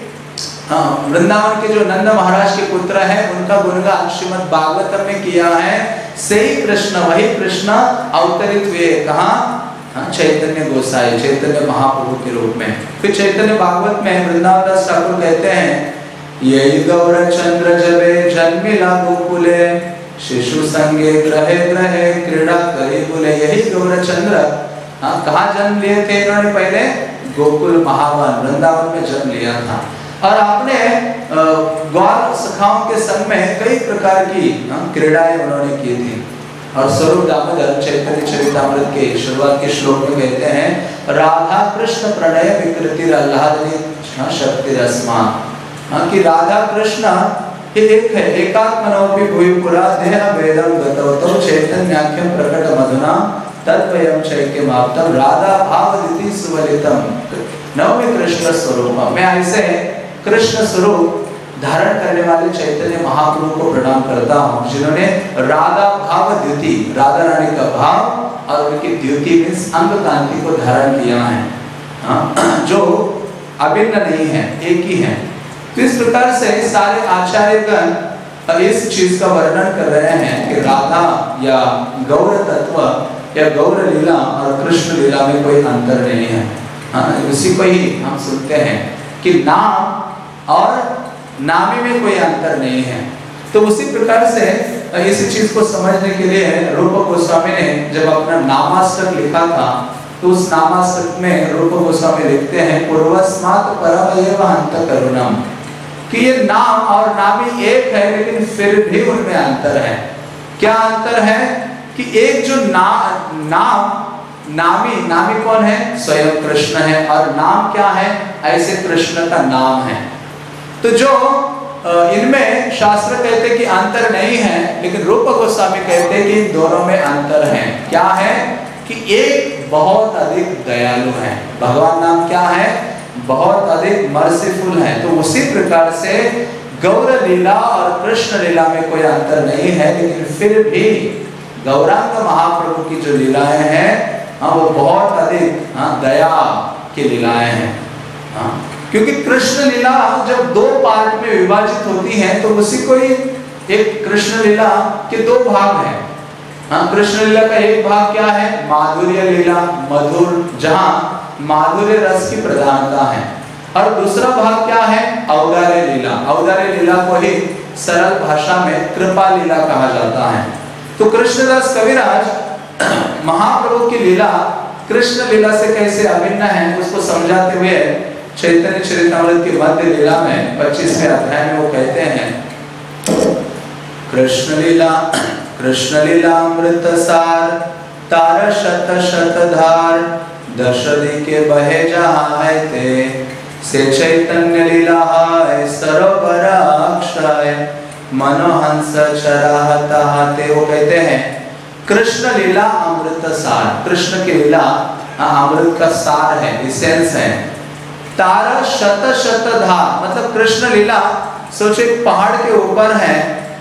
वृंदावन के जो नंद महाराज के पुत्र हैं उनका गुणगान श्रीमद् भागवतम में किया है। सही कृष्ण, वही कृष्ण अवतरित हुए कहाँ, चैतन्य गोसाई, चैतन्य महाप्रभु के रूप में। फिर चैतन्य भागवत में वृंदावन दास ठाकुर कहते हैं, यही गौर चंद्र जबे जन्मिला गोकुले, शिशु संगे ग्रहे ग्रहे क्रीड़ा करे बोले। यही गौर चंद्र कहाँ जन्म लिए थे इन्होंने, पहले गोकुल महावन वृंदावन में जन्म लिया था। और आपने ग्वाल सखाओं के संग में कई प्रकार की क्रीड़ाएं उन्होंने की थी। और स्वरूप दामोदर चैतन्य चरितामृत के शुरुआत के श्लोक में कहते हैं राधा कृष्ण प्रणय विकृति आह्लादनी शक्ति रसमान, कि राधा कृष्ण ये एक है, एकात्मनोपि भूय पुरा देह वेदम गतवतो चैतन्याख्यम प्रकट मधुना तद्वयम चैक्यमाप्तम राधा भावदिति सुवलितम नवमी कृष्ण स्वरूप। मैं ऐसे कृष्ण स्वरूप धारण करने वाले चैतन्य महाप्रभु को प्रणाम करता हूँ जिन्होंने राधा भाव द्युति, राधा रानी का भाव और उनकी द्युति मीन्स अंग कांति को धारण किया है, हाँ, जो अभिन्न नहीं है, एक ही है। तो इस प्रकार से सारे आचार्यगण इस चीज का वर्णन कर रहे हैं कि राधा या गौर तत्व या गौर लीला और कृष्ण लीला में कोई अंतर नहीं है। हाँ, उसी को ही हम सुनते हैं कि नाम और नामी में कोई अंतर नहीं है। तो उसी प्रकार से इस चीज को समझने के लिए रूप गोस्वामी ने जब अपना नामाष्टक लिखा था तो उस नामाष्टक में रूप गोस्वामी लिखते हैं पूर्वस्मात् परम एव अंत करुणम, कि ये नाम और नामी एक है लेकिन फिर भी उनमें अंतर है। क्या अंतर है कि एक जो ना, नाम नामी नामी कौन है? स्वयं कृष्ण है। और नाम क्या है? ऐसे कृष्ण का नाम है। तो जो इनमें शास्त्र कहते हैं कि अंतर नहीं है, लेकिन रूप गोस्वामी कहते हैं कि इन दोनों में अंतर है। क्या है कि एक बहुत अधिक दयालु है, भगवान नाम क्या है? बहुत अधिक मर्सीफुल है। तो उसी प्रकार से गौर लीला और कृष्ण लीला में कोई अंतर नहीं है, लेकिन फिर भी गौरांग महाप्रभु की जो लीलाएं हैं हाँ वो बहुत अधिक हाँ दया की लीलाएं हैं। हाँ, क्योंकि कृष्ण लीला जब दो पार्ट में विभाजित होती है तो उसी को ही एक कृष्ण लीला के दो भाग हैं। हाँ, कृष्ण लीला का एक भाग क्या है? माधुर्य लीला, मधुर, जहाँ माधुर्य रस की प्रधानता है। और दूसरा भाग क्या है? औदार्य लीला। औदार्य लीला को ही सरल भाषा में कृपा लीला कहा जाता है। तो कृष्णदास कविराज महाप्रभु की लीला कृष्ण लीला से कैसे अभिन्न है उसको समझाते हुए चैतन्य चरितामृत की मध्य लीला में पच्चीसवें अध्याय में वो कहते हैं कृष्ण लीला कृष्ण लीला अमृत सार तार शत शत धार दशदी के बहे जहाँ है ते से चैतन्य लीला है सरोवर अक्षय मनोहंस चराहता ते। वो कहते हैं कृष्ण लीला अमृत सार, कृष्ण की लीला अमृत का सार है, एसेंस है। तारा शत शत धार, मतलब कृष्ण लीला सोचे पहाड़ के ऊपर है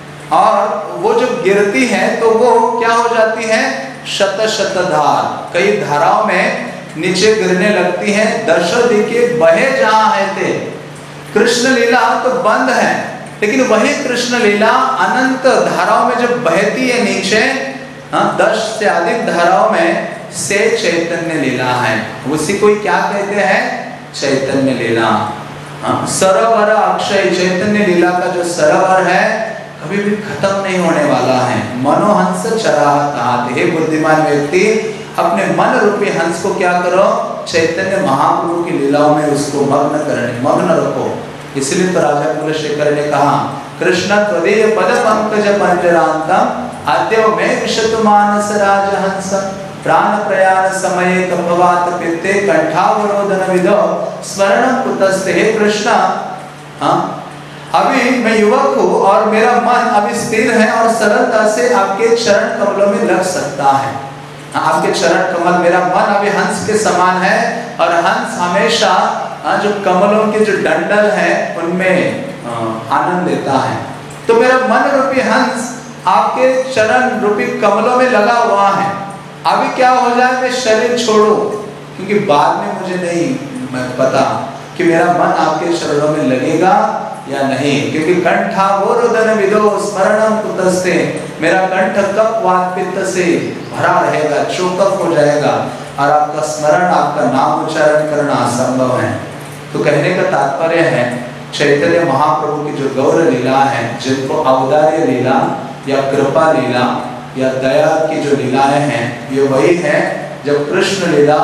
और वो जब गिरती है तो वो क्या हो जाती है? शत शत धार, कई धाराओं में नीचे गिरने लगती है। दश दिखे बहे जहाँ है ते, कृष्ण लीला तो बंद है लेकिन वही कृष्ण लीला अनंत धाराओं में जब बहती है नीचे, हाँ, दस से अधिक धाराओं में से चैतन्य लीला है। उसी को क्या कहते हैं? चैतन्य लीला। हाँ, सरोवर अक्षय, चैतन्य लीला का जो सरोवर है कभी भी खत्म नहीं होने वाला है। मनोहंस चराहत, हे बुद्धिमान व्यक्ति अपने मन रूपी हंस को क्या करो? चैतन्य महाप्रभु की लीलाओं में उसको मग्न करने मग्न रखो। इसलिए तो राजा कुलशेखर ने कहा कृष्ण त्वदीय पद पंकज पंजरांतम आद्यो में विशतु मानस राजहंस प्राण प्रयाण समय कपवात पित्ते कंठावरोधन विदो स्मरणम कुतस्ते। हे कृष्ण, हाँ, अभी मैं युवक हूँ और मेरा मन अभी स्थिर है और सरलता से आपके चरण कमलों में लग सकता है। आपके चरण कमल, मेरा मन अभी हंस के समान है और हंस हमेशा जो कमलों के जो डंडल है उनमें आनंद देता है। तो मेरा मन रूपी हंस आपके चरण रूपी कमलों में लगा हुआ है। अभी क्या हो जाए मैं शरीर छोड़ूं, क्योंकि बाद में मुझे नहीं मैं पता कि मेरा मन आपके चरणों में लगेगा या नहीं, क्योंकि कंठा वो रुदन विदो स्मरणम कुतस्ते, मेरा कंठ कप वात पित्त से भरा रहेगा, चोकअप हो जाएगा और आपका स्मरण, आपका नाम उच्चारण करना असंभव है। तो कहने का तात्पर्य है चैतन्य महाप्रभु की जो गौर लीला है, जिनको औदार्य लीला या कृपा लीला या दया की जो लीलाएं हैं, ये वही है जब कृष्ण लीला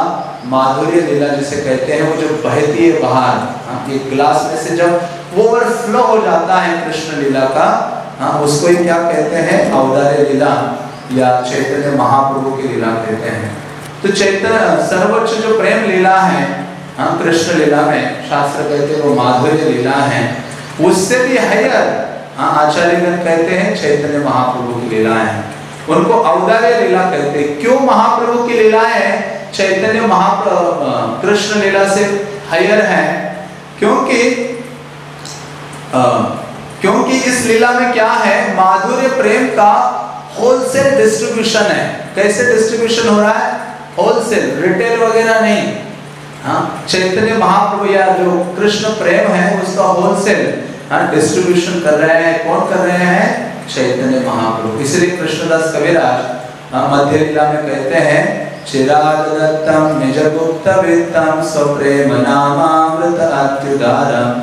माधुर्य लीला जिसे कहते हैं, वो जो बहती है बाहर, एक गिलास में से जब ओवरफ्लो हो जाता है कृष्ण लीला का, हाँ, उसको ही क्या कहते हैं, औदार्य लीला या चैतन्य महाप्रभु की लीला कहते हैं। तो चैतन्य सर्वोच्च जो प्रेम लीला है, हाँ, कृष्ण लीला में शास्त्र कहते हैं वो माधुर्य लीला है। उससे भी हायर, हाँ, आचार्यगण कहते हैं चैतन्य महाप्रभु की लीला है, उनको औदार्य लीला कहते हैं। क्यों महाप्रभु की लीलाएं चैतन्य महाप्रभु कृष्ण लीला से हायर है? क्योंकि आ, क्योंकि इस लीला में क्या है, माधुर्य प्रेम का होलसेल डिस्ट्रीब्यूशन है। कैसे डिस्ट्रीब्यूशन हो रहा है? होलसेल, रिटेल वगैरह नहीं। हाँ, चैतन्य महाप्रभु या जो कृष्ण प्रेम है उसका होलसेल, हाँ, डिस्ट्रीब्यूशन कर रहे हैं। कौन कर रहे हैं? चैतन्य महाप्रभु। इसलिए कृष्णदास कविराज मध्य लीला में कहते हैं, चिराग दत्तम निज गुप्त वित्तम स्वप्रेम नामामृत अत्युदारम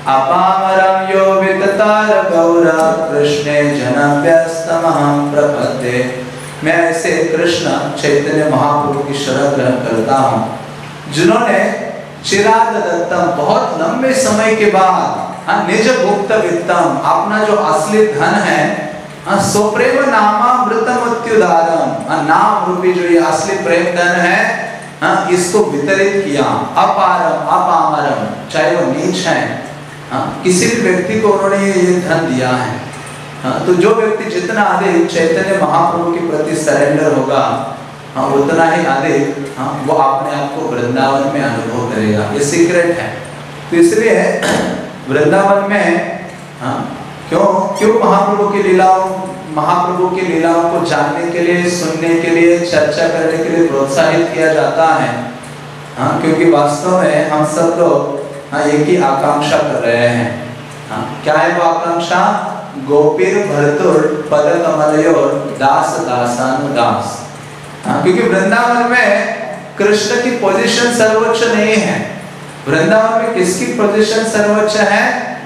अपामरम यो विततार गौरा कृष्णे जन्म व्यस्तमहं प्रपद्ये। मैं ऐसे कृष्ण चैतन्य महाप्रभु की शरण ग्रहण करता हूँ जिन्होंने चिराग दत्तम, बहुत लंबे समय के बाद, हाँ, निज गुप्त वित्तम, अपना जो असली धन है, हाँ, स्वप्रेम नामामृतम अत्युदारम, हाँ, नाम रूपी जो ये असली प्रेम धन है, हाँ, इसको वितरित किया। अपारम अपामरम, चाहे वो नीच है, हाँ, किसी भी व्यक्ति को उन्होंने ये धन दिया है। हाँ, तो जो व्यक्ति जितना अधिक चैतन्य महाप्रभु के प्रति सरेंडर होगा, हाँ, उतना ही अधिक, हाँ, वो अपने आप को वृंदावन में अनुभव करेगा। ये सीक्रेट है। तो इसलिए वृंदावन में, हाँ, क्यों क्यों महाप्रभु की लीलाओं महाप्रभु की लीलाओं को जानने के लिए, सुनने के लिए, चर्चा करने के लिए प्रोत्साहित किया जाता है। हाँ, क्योंकि वास्तव में हम सब लोग, हाँ, एक ही आकांक्षा कर रहे हैं। हाँ, क्या है वो आकांक्षा? गोपीर भरतुर पद कमलयोर दास दासानुदास। हाँ, क्योंकि वृंदावन में कृष्ण की पोजीशन सर्वोच्च नहीं है। वृंदावन में किसकी पोजीशन सर्वोच्च है?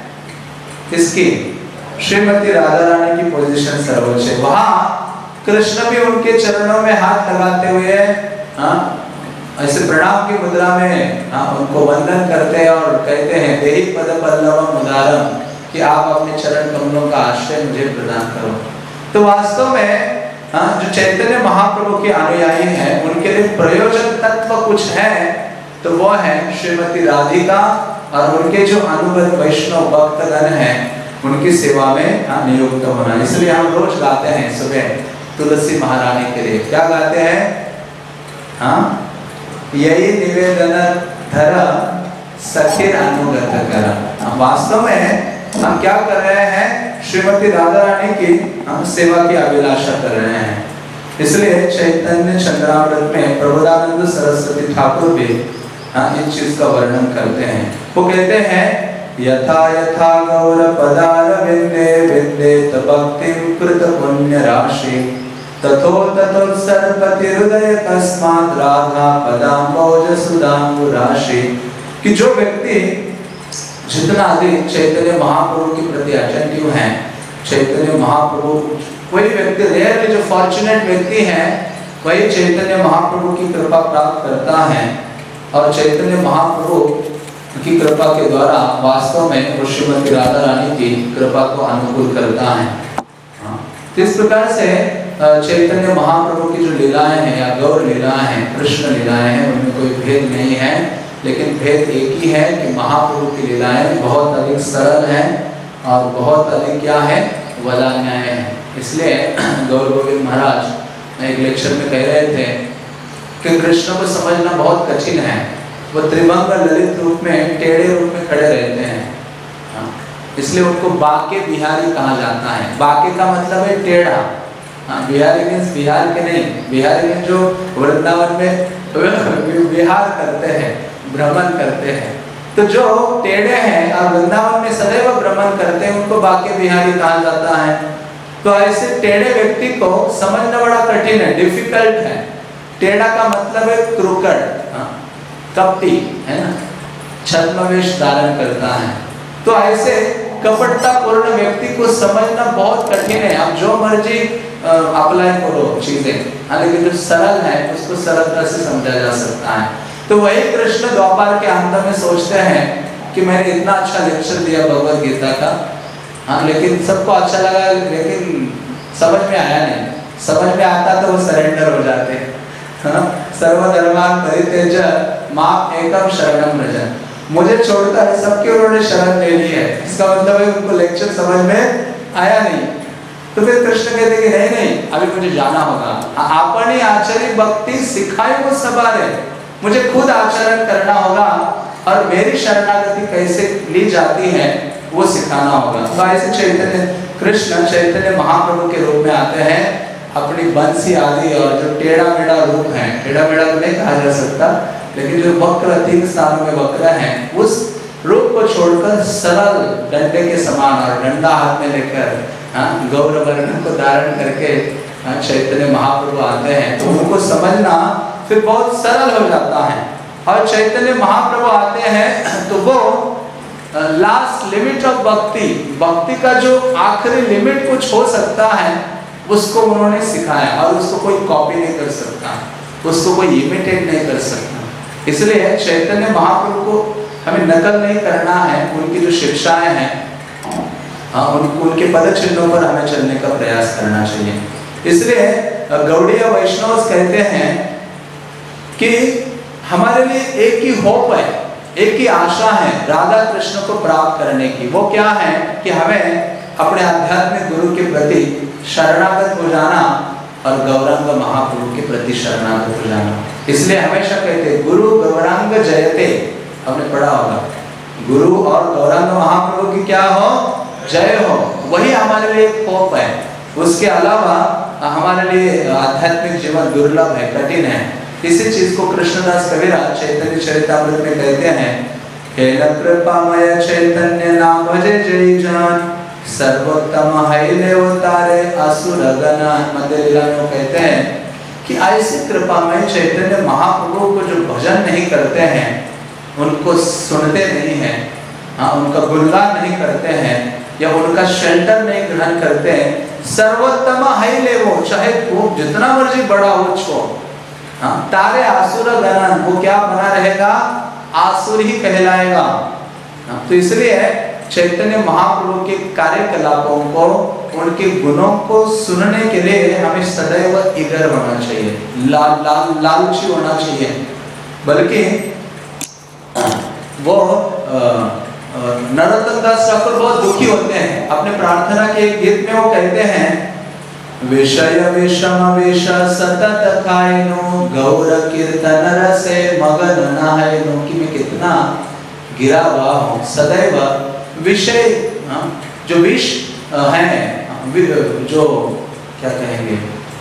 किसकी? श्रीमती राधा रानी की पोजीशन सर्वोच्च है। वहाँ कृष्ण भी उनके चरणों में हाथ लगाते हुए, हाँ, ऐसे प्रणाम की मुद्रा में, हाँ, उनको वंदन करते हैं और कहते हैं देहि पद पल्लवम उदारम, कि आप अपने चरण कमलों का आश्रय मुझे प्रदान करो। तो वास्तव में, हाँ, जो चैतन्य महाप्रभु के अनुयायी हैं उनके लिए प्रयोजन तत्व कुछ है, तो वो है श्रीमती राधिका और उनके जो अनुगत वैष्णव भक्तगण हैं उनकी सेवा में, हाँ, नियुक्त होना। इसलिए हम रोज गाते हैं सुबह तुलसी महारानी के लिए। क्या गाते हैं? हाँ, यही निवेदन धर सखीर अनुगत कर। वास्तव में हम क्या कर रहे हैं? श्रीमती राधा रानी की हम सेवा की अभिलाषा कर रहे हैं। इसलिए चैतन्य चंद्रामृत में प्रबोधानंद सरस्वती ठाकुर भी, हाँ, इस चीज का वर्णन करते हैं। वो कहते हैं, यथा यथा गौर पदार विंदे विंदे भक्तिं कृत पुण्य राशि तथो तथो सरपति हृदय कस्मात् राधा पदाम्बोज सुदाम्बु राशि। कि जो व्यक्ति जितना अधिक चैतन्य महाप्रभु के प्रति अटेंटिव है, चैतन्य महाप्रभु, वही व्यक्ति, रेयरली जो फॉर्चुनेट व्यक्ति है, वही चैतन्य महाप्रभु की कृपा प्राप्त करता है और चैतन्य महाप्रभु की कृपा के द्वारा वास्तव में श्रीमती राधा रानी की कृपा को अनुकूल करता है। तो इस प्रकार से चैतन्य महाप्रभु की जो लीलाएं हैं या गौर लीलाएं हैं, कृष्ण लीलाएं हैं, उनमें कोई भेद नहीं है, लेकिन भेद एक ही है कि महाप्रभु की लीलाएं बहुत अधिक सरल हैं और बहुत अधिक क्या है, वदान्याय है। इसलिए गौर गोविंद महाराज एक लेक्चर में कह रहे थे कि कृष्ण को समझना बहुत कठिन है। वो त्रिभंग ललित रूप में, टेढ़े रूप में खड़े रहते हैं, इसलिए उनको बाके बिहारी कहा जाता है। बाके का मतलब है टेढ़ा। हाँ, बिहारी मीन्स बिहार के नहीं, बिहारी मीन्स जो वृंदावन में विहार करते हैं, भ्रमण करते हैं। तो जो टेढ़े हैं और वृंदावन में सदैव भ्रमण करते हैं उनको बाके बिहारी कहा जाता है। तो ऐसे टेढ़े व्यक्ति को समझना बड़ा कठिन है, डिफिकल्ट है। टेढ़ा का मतलब है क्रूकड, कपटी, है ना, छद्मवेश धारण करता है। तो ऐसे कपटता पूर्ण व्यक्ति को समझना बहुत कठिन है। आप जो मर्जी अप्लाई करो चीजें, लेकिन जो सरल है उसको सरलता से समझा जा सकता है। तो वही कृष्ण द्वापर के अंत में सोचते हैं कि मैंने इतना अच्छा लेक्चर दिया भगवद गीता का, हाँ, लेकिन सबको अच्छा लगा, लेकिन समझ में आया नहीं। समझ में आता तो वो सरेंडर हो जाते, हाँ, सर्वधर्मान परित्यज्य मां एकम शरणम व्रज, मुझे छोड़कर सबके उन्होंने शरण ले ली है। इसका मतलब है उनको लेक्चर समझ में आया नहीं। तो फिर कृष्ण कहते कि नहीं नहीं अभी मुझे जाना होगा, आपने आचरण भक्ति सिखाई वो सवारे, मुझे खुद आचरण करना होगा और मेरी शरणागति कैसे ली जाती है वो सिखाना होगा। तो ऐसे चैतन्य कृष्ण चैतन्य महाप्रभु के रूप में आते हैं, अपनी बंसी आदि और जो टेढ़ा मेढ़ा रूप है, टेढ़ा मेढ़ा तो नहीं कहा जा सकता, लेकिन जो वक्र तीन स्थानों में वक्र हैं, उस रूप को छोड़कर सरल डंडे के समान और डंडा हाथ में लेकर, हाँ, गौर वर्ण को धारण करके, हाँ, चैतन्य महाप्रभु आते हैं। तो उनको समझना फिर बहुत सरल हो जाता है। और चैतन्य महाप्रभु आते हैं तो वो लास्ट लिमिट ऑफ भक्ति, भक्ति का जो आखिरी लिमिट कुछ हो सकता है उसको उन्होंने सिखाया, और उसको कोई कॉपी नहीं कर सकता, उसको कोई इमिटेट नहीं कर सकता। इसलिए चैतन्य महाप्रभु को हमें नकल नहीं करना है, उनकी जो शिक्षाएं हैं, हाँ, उन, उनके पद चिन्हों पर हमें चलने का प्रयास करना चाहिए। इसलिए गौड़ीय वैष्णव कहते हैं कि हमारे लिए एक ही होप है, एक ही आशा है राधा कृष्ण को प्राप्त करने की। वो क्या है कि हमें अपने आध्यात्मिक गुरु के प्रति शरणागत हो जाना और गौरांग महाप्रभु के प्रति शरणागत हो जाना। इसलिए हमेशा कहते गुरु गौरांग जयते, हमने पढ़ा होगा, गुरु और गौरांग महाप्रभु की क्या हो, जय हो, वही हमारे लिए होप है। उसके अलावा हमारे लिए आध्यात्मिक जीवन दुर्लभ है, कठिन है। इसी चीज को कृष्णदास कविराज चैतन्य चरितामृत में कहते हैं, हे न कृपामय चैतन्य नाम भजे जय जान, सर्वोत्तम है देवतारे असुर गण। मध्य लीला में कहते हैं कि ऐसे कृपामय चैतन्य महाप्रभु को जो भजन नहीं करते हैं, उनको सुनते नहीं हैं, हाँ, उनका गुणगान नहीं करते हैं या उनका शेल्टर नहीं ग्रहण करते हैं, सर्वोत्तम है ले वो, चाहे वो जितना मर्जी बड़ा हो छो, हाँ, तारे आसुर गणन, वो क्या बना रहेगा, आसुर ही कहलाएगा। हाँ, तो इसलिए चैतन्य महाप्रभु के कार्यकलापों को, उनके गुणों को सुनने के लिए हमें सदैव ईगर होना चाहिए, लाल लाल लालची होना चाहिए। बल्कि वो नरोत्तम दास ठाकुर बहुत दुखी होते हैं, अपने प्रार्थना के एक गीत में वो कहते हैं, विषय विषम विष सतत खाइनो, गौर कीर्तन रसे मगन नहाइनो, कि मैं कितना गिरा हुआ हूँ, सदैव विषय, जो विष है, जो क्या कहेंगे,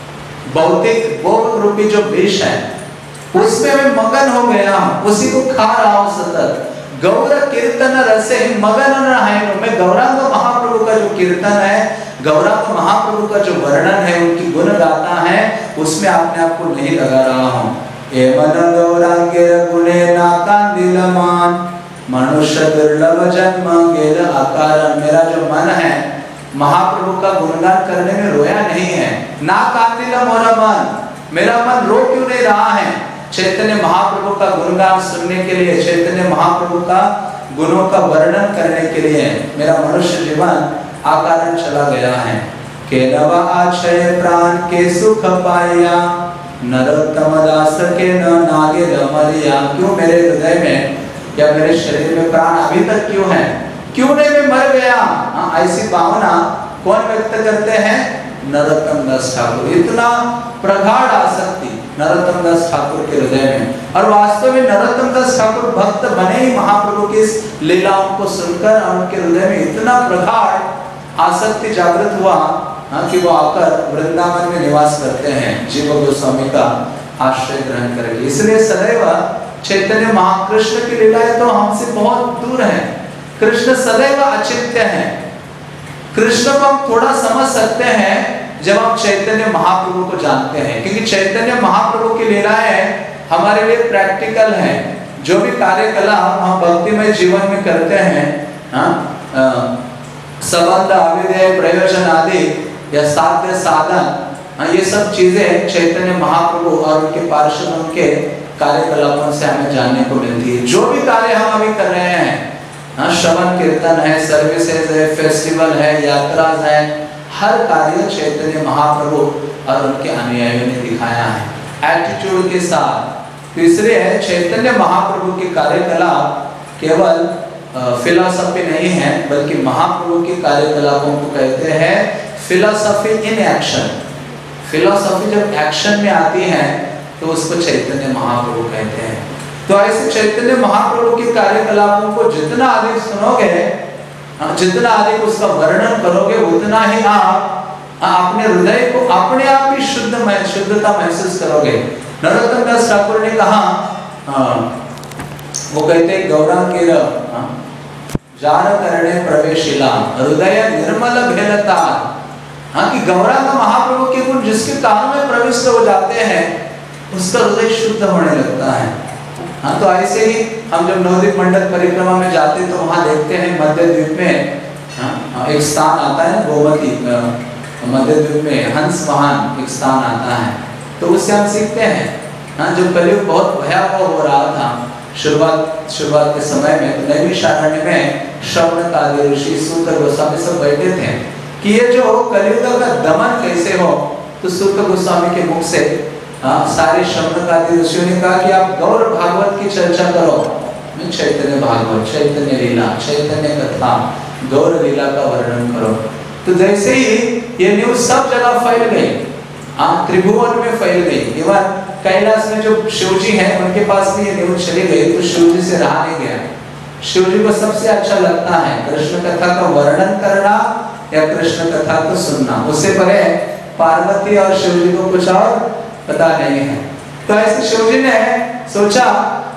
भौतिक भोग रूपी जो विष है, उसमें मैं मगन हो गया हूँ, उसी को खा रहा हूँ सतत। गौर कीर्तन रसे मगन नहाइनो, मैं गौरांग महाप्रभु का जो कीर्तन है, गौरांग महाप्रभु का जो वर्णन है, उनकी गुण गाता है, उसमें अपने आप को नहीं लगा रहा हूँ। ए मन गौरांगे गुणे नाकांदिलमान, मनुष्य दुर्लभ जन्म गेर आकार। मेरा जो मन है महाप्रभु का गुणगान करने में रोया नहीं है, नाकांदिलम और मन, मेरा मन रो क्यों नहीं रहा है चैतन्य महाप्रभु का गुणगान सुनने के लिए, चैतन्य महाप्रभु का गुणों का वर्णन करने के लिए मेरा मनुष्य जीवन आकारण चला गया है। केलवा आश्रय प्राण के सुख पाया, नरोत्तम दास के न नागे रमरिया। क्यों मेरे हृदय में या मेरे शरीर में प्राण अभी तक क्यों है, क्यों नहीं मैं मर गया, ऐसी भावना कौन व्यक्त करते हैं, नरोत्तम दास ठाकुर। इतना प्रगाढ़ आसक्ति नरोत्तम दास ठाकुर के हृदय में, और वास्तव में नरोत्तम दास ठाकुर भक्त बने ही महाप्रभु की लीलाओं को सुनकर, और उनके हृदय में इतना प्रगाढ़ आसक्ति जागृत हुआ, हाँ, कि वो आकर वृंदावन में निवास करते हैं जीव गोस्वामी का आश्रय ग्रहण करके। इसलिए सदैव चैतन्य महाकृष्ण की लीलाएं तो हमसे बहुत दूर है। कृष्ण सदैव अचिंत्य है। कृष्ण को हम थोड़ा समझ सकते हैं जब हम चैतन्य महाप्रभु को जानते हैं, क्योंकि चैतन्य महाप्रभु की लीलाएं हमारे लिए प्रैक्टिकल है। जो भी कार्यकलाप हम भक्तिमय जीवन में करते हैं, हाँ, संबंध अविधेय प्रयोजन आदि या साध्य साधन, हाँ, ये सब चीजें चैतन्य महाप्रभु और उनके पार्षदों के कार्यकलापों से हमें जानने को मिलती है। जो भी कार्य हम अभी कर रहे हैं, हाँ, श्रवण कीर्तन है, सर्विसेज है, फेस्टिवल है, यात्रा है, हर कार्य चैतन्य महाप्रभु और उनके अनुयायियों ने दिखाया है एटीट्यूड के साथ। तो इसलिए चैतन्य महाप्रभु के कार्यकलाप केवल फिलॉसफी नहीं है, बल्कि महाप्रभु के कार्यकलापों को कहते हैं फिलॉसफी इन एक्शन। फिलॉसफी जब एक्शन में आती है तो उसको चैतन्य महाप्रभु कहते हैं। तो ऐसे चैतन्य महाप्रभु के कार्यकलापों को जितना अधिक सुनोगे, जितना अधिक उसका वर्णन करोगे, उतना ही आप अपने हृदय को अपने आप ही शुद्ध शुद्धता महसूस करोगे। नरोत्तम दास ठाकुर ने कहा, वो कहते हैं गौरांग के जार करने प्रवेशिला हृदय निर्मल भेलता, हाँ, कि गौरांग महाप्रभु के गुण जिसके कान में प्रविष्ट हो जाते हैं उसका हृदय शुद्ध होने लगता है। हाँ, तो ऐसे ही हम जब नवद्वीप मंडल परिक्रमा में जाते हैं तो वहाँ देखते हैं मध्य द्वीप में, हाँ, एक स्थान आता है गोमती, मध्य द्वीप में हंस वाहन एक स्थान आता है। तो उससे हम सीखते हैं, हाँ, जब कलयुग बहुत भयावह हो रहा था शुरुआत शुरुआत के समय में, तो नैमिषारण्य में श्रवण आदि ऋषि सूत गोस्वामी सब बैठे थे कि ये जो कलयुग का दमन कैसे हो। तो सूत गोस्वामी के मुख से हाँ, सारे श्रवण आदि ऋषियों ने कहा कि आप गौर भागवत की चर्चा करो, चैतन्य भागवत, चैतन्य लीला, चैतन्य कथा, गौर लीला का वर्णन करो। तो जैसे ही ये न्यूज सब जगह फैल गई, हाँ, त्रिभुवन में फैल गई, इवन कैलाश में जो शिव जी हैं उनके पास भी ये न्यूज चली गई, तो शिव जी से रहा नहीं गया। शिव जी को सबसे अच्छा लगता है कृष्ण कथा का वर्णन करना या कृष्ण कथा को सुनना, उससे परे पार्वती और शिव जी को कुछ और पता नहीं है। तो ऐसे शिव जी ने सोचा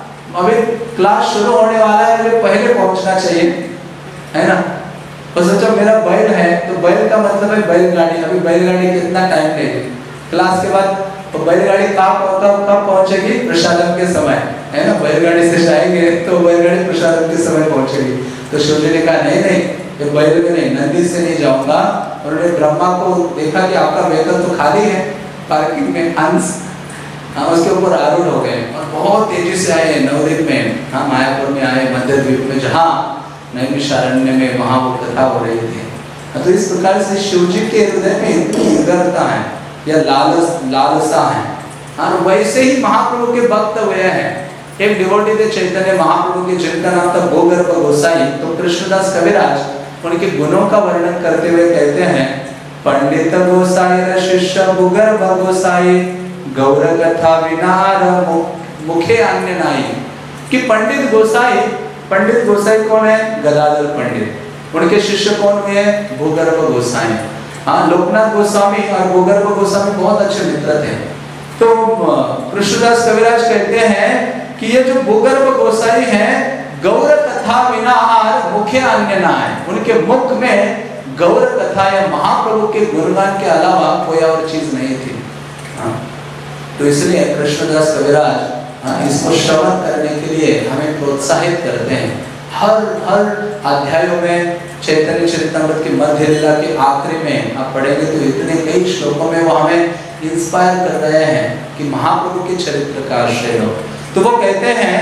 अभी क्लास शुरू होने वाला है, मुझे पहले पहुंचना चाहिए, है ना। तो सोचा मेरा बैल है, तो बैल का मतलब है बैलगाड़ी, अभी बैलगाड़ी कितना टाइम लेगी, क्लास के बाद तो बैलगाड़ी कब कब पहुंचेगी, प्रसादम के समय, है ना। बैलगाड़ी से जाएंगे तो बैलगाड़ी प्रसादम के समय पहुंचेगी। तो शिव जी ने कहा नहीं नहीं, ये बैल में नहीं, नंदी से नहीं जाऊंगा। उन्होंने ब्रह्मा को देखा कि आपका व्हीकल तो खाली है पार्किंग में, हंस, हाँ, उसके ऊपर आरूढ़ हो गए और बहुत तेजी से आए नवद्वीप में, हाँ, मायापुर में आए, मध्य द्वीप में, जहाँ नैमिषारण्य में वहाँ वो कथा हो रही थी। तो इस प्रकार से शिव जी के हृदय में इतनी उदारता है या लालस लालसा है, हाँ, वैसे ही महाप्रभु के भक्त हुए हैं। एक डिवोटी थे चैतन्य महाप्रभु के, जिनका नाम था भूगर्भ गोसाई। तो कृष्णदास कविराज उनके गुणों का वर्णन करते हुए कहते हैं, पंडित गोसाई शिष्य भूगर्भ गोसाई गौर कथा विनार मुखे अन्य नाई। कि पंडित गोसाई, पंडित गोसाई कौन है, गदाधर पंडित, उनके शिष्य कौन हुए, भूगर्भ गोसाई। हाँ, लोकनाथ गोस्वामी और भूगर्भ गोस्वामी बहुत अच्छे मित्र थे। तो कृष्णदास कविराज कहते हैं कि ये जो भूगर्भ गोसाई हैं, गौर कथा विनार मुखे अन्य नाय, उनके मुख में गौर कथा या महाप्रभु के गुणगान के अलावा कोई और चीज नहीं थी। हाँ, तो इसलिए कृष्णदास कविराज इसको श्रवण करने के लिए हमें प्रोत्साहित करते हैं। हर हर अध्यायों में चैतन्य चरितामृत की मध्य लीला के आखिरी में आप पढ़ेंगे तो इतने कई श्लोकों में वो हमें इंस्पायर कर रहे हैं कि महाप्रभु के चरित्र का आश्रय लो। तो वो कहते हैं,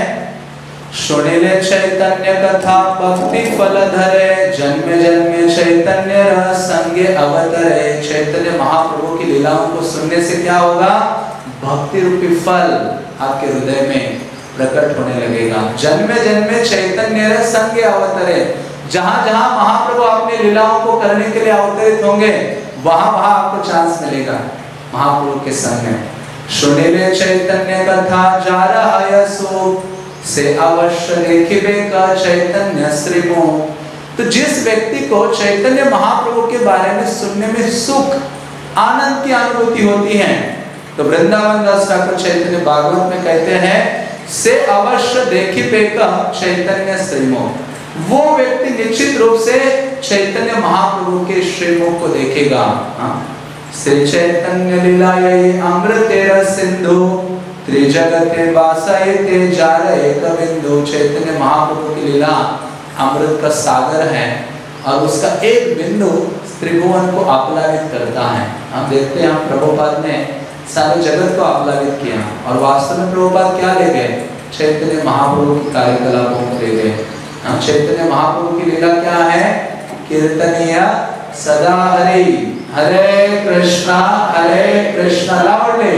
सुनिले चैतन्य कथा भक्ति फल धरे, जन्म जन्म चैतन्य रस संगे अवतरे। चैतन्य महाप्रभु की लीलाओं को सुनने से क्या होगा, भक्ति रूपी फल आपके हृदय में प्रकट होने लगेगा। जन्म जन्म चैतन्य रस संगे अवतरे, जहां जहां महाप्रभु अपनी लीलाओं को करने के लिए अवतरित होंगे वहां वहां आपको चांस मिलेगा महाप्रभु के संग में। सुनिले चैतन्य कथा जा रहा यसो से अवश्य देखिबे का चैतन्य श्रीमो। तो जिस व्यक्ति को चैतन्य महाप्रभु के बारे में सुनने में सुख आनंद की अनुभूति होती है, तो वृंदावन दास ठाकुर चैतन्य भागवत में कहते हैं, से अवश्य देखिबे का चैतन्य श्रीमो। वो व्यक्ति निश्चित रूप से चैतन्य महाप्रभु के श्रीमुख को देखेगा। हाँ? श्री चैतन्य लीलायै अमृते रसिंधु त्रिजगते वासयते जारये कविंदु। चैतन्य महाप्रभु की लीला अमृत का सागर है और उसका एक बिंदु त्रिभुवन को आप्लावित करता है। हम देखते हैं, हम प्रभुपाद ने सारे जगत को आह्लादित किया। और वास्तव में प्रभुपाद क्या ले गए? चैतन्य महाप्रभु की कार्यकलापों को ले गए। हाँ, चैतन्य महाप्रभु की लीला क्या है? कीर्तनीय सदा हरि, हरे कृष्णा हरे कृष्णा, लाउडली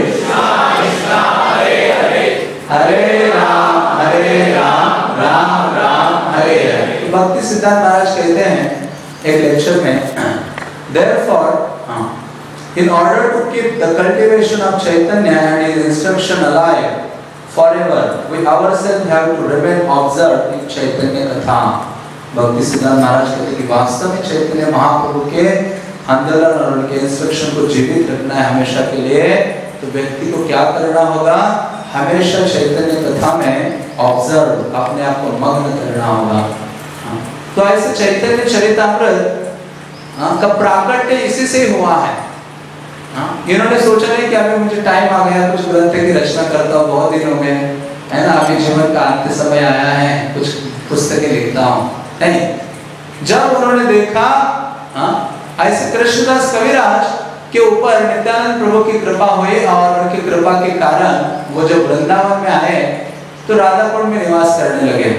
हरे राम हरे राम राम राम हरे हरे। भक्ति सिद्धांत महाराज कहते हैं एक लेक्चर में, therefore in order to keep the cultivation of Chaitanya and his instruction alive forever, we ourselves have to remain observed in Chaitanya Katha। भक्ति सिद्धांत महाराज कहते हैं कि वास्तव में चैतन्य महाप्रभु के आंदोलन और उनके इंस्ट्रक्शन को जीवित रखना है हमेशा के लिए, तो व्यक्ति को क्या करना होगा? हमेशा चैतन्य कथा में ऑब्जर्व, अपने आप को मग्न करना होगा। तो ऐसे चैतन्य चरितामृत का प्राकट्य इसी से हुआ है। इन्होंने सोचा नहीं कि अभी मुझे टाइम आ गया कुछ ग्रंथ की रचना करता हूँ, बहुत दिन हो गए है ना, अभी जीवन का अंत समय आया है, कुछ पुस्तकें लिखता हूँ। नहीं, जब उन्होंने देखा हाँ, ऐसे कृष्णदास कविराज के ऊपर नित्यानंद प्रभु की कृपा हुई और उनकी कृपा के कारण वो जब वृंदावन में आए तो राधाकुंड में निवास करने लगे।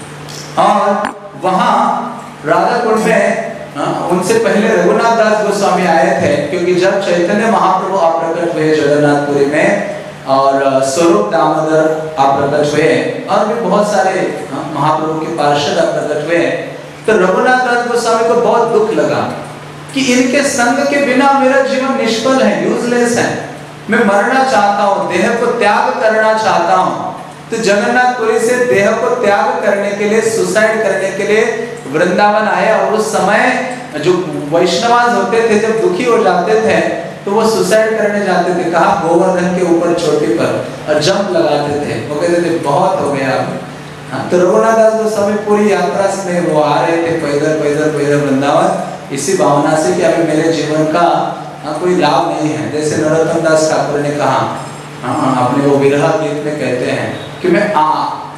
और वहाँ राधाकुंड में उनसे पहले रघुनाथ दास गोस्वामी आए थे, क्योंकि जब चैतन्य महाप्रभु अप्रकट हुए जगन्नाथपुरी में और स्वरूप दामोदर अप्रकट हुए और भी बहुत सारे महाप्रभु के पार्षद अप्रकट हुए, तो रघुनाथ दास गोस्वामी को बहुत दुख लगा कि इनके संग के बिना मेरा जीवन निष्फल है, यूजलेस है, मैं मरना चाहता हूँ, देह को त्याग करना चाहता हूँ। तो जगन्नाथपुरी से देह को त्याग करने के लिए, सुसाइड करने के लिए वृंदावन आए। और उस समय जो वैष्णवाज होते थे जब दुखी हो जाते थे तो वो सुसाइड करने जाते थे, कहा गोवर्धन के ऊपर चोटी पर, और जंप लगाते थे। वो कहते थे बहुत हो गया अब। हाँ, तो रघुनाथ दास गोस्वामी पूरी यात्रा में वो आ रहे थे पैदल पैदल पैदल वृंदावन, इसी भावना से कि अभी मेरे जीवन का हाँ, कोई लाभ नहीं है। जैसे नरोत्तम दास ठाकुर ने कहा हाँ, अपने वो विरह गीत में कहते हैं कि मैं आ,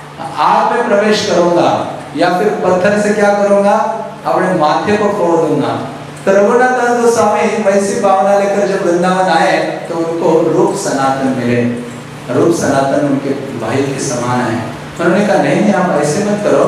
आग में प्रवेश करूंगा या फिर पत्थर से क्या करूंगा, अपने माथे को फोड़ दूंगा। तो रघुनाथ दास गोस्वामी वैसी भावना लेकर जब वृंदावन आए तो उनको रूप सनातन मिले। रूप सनातन उनके भाई के समान है। उन्होंने कहा नहीं नहीं, आप ऐसे मत करो,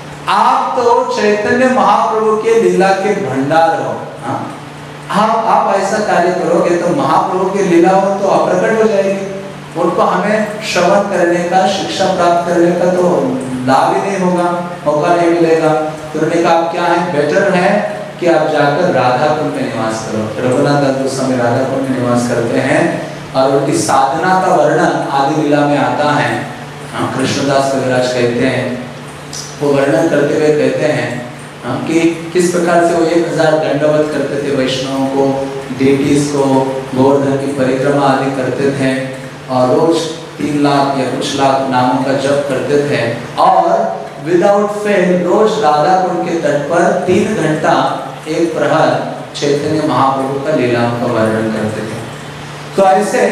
आप तो चैतन्य महाप्रभु के लीला के भंडार हो। हाँ, आप आप ऐसा कार्य करोगे तो महाप्रभु की लीला हो तो अप्रकट हो जाएगी, उनको हमें श्रवण करने का, शिक्षा प्राप्त करने का तो लाभ ही नहीं होगा, मौका नहीं मिलेगा। तो उन्होंने कहा क्या है, बेटर है कि आप जाकर राधाकुंड में निवास करो। रघुनाथ दास गोस्वामी राधाकुंड में निवास करते हैं और उनकी साधना का वर्णन आदि लीला में आता है। हाँ, कृष्णदास कविराज कहते हैं, वो वर्णन करते हुए कहते हैं हाँ, कि किस प्रकार से वो एक हजार दंडवत करते थे वैष्णवों को, डेटीज को, गोवर्धन की परिक्रमा आदि करते थे और रोज तीन लाख या कुछ लाख नामों का जप करते थे और विदाउट फेल रोज राधाकुंड के तट पर तीन घंटा एक प्रहर चैतन्य महाप्रभु का लीलाओं का वर्णन करते थे। तो ऐसे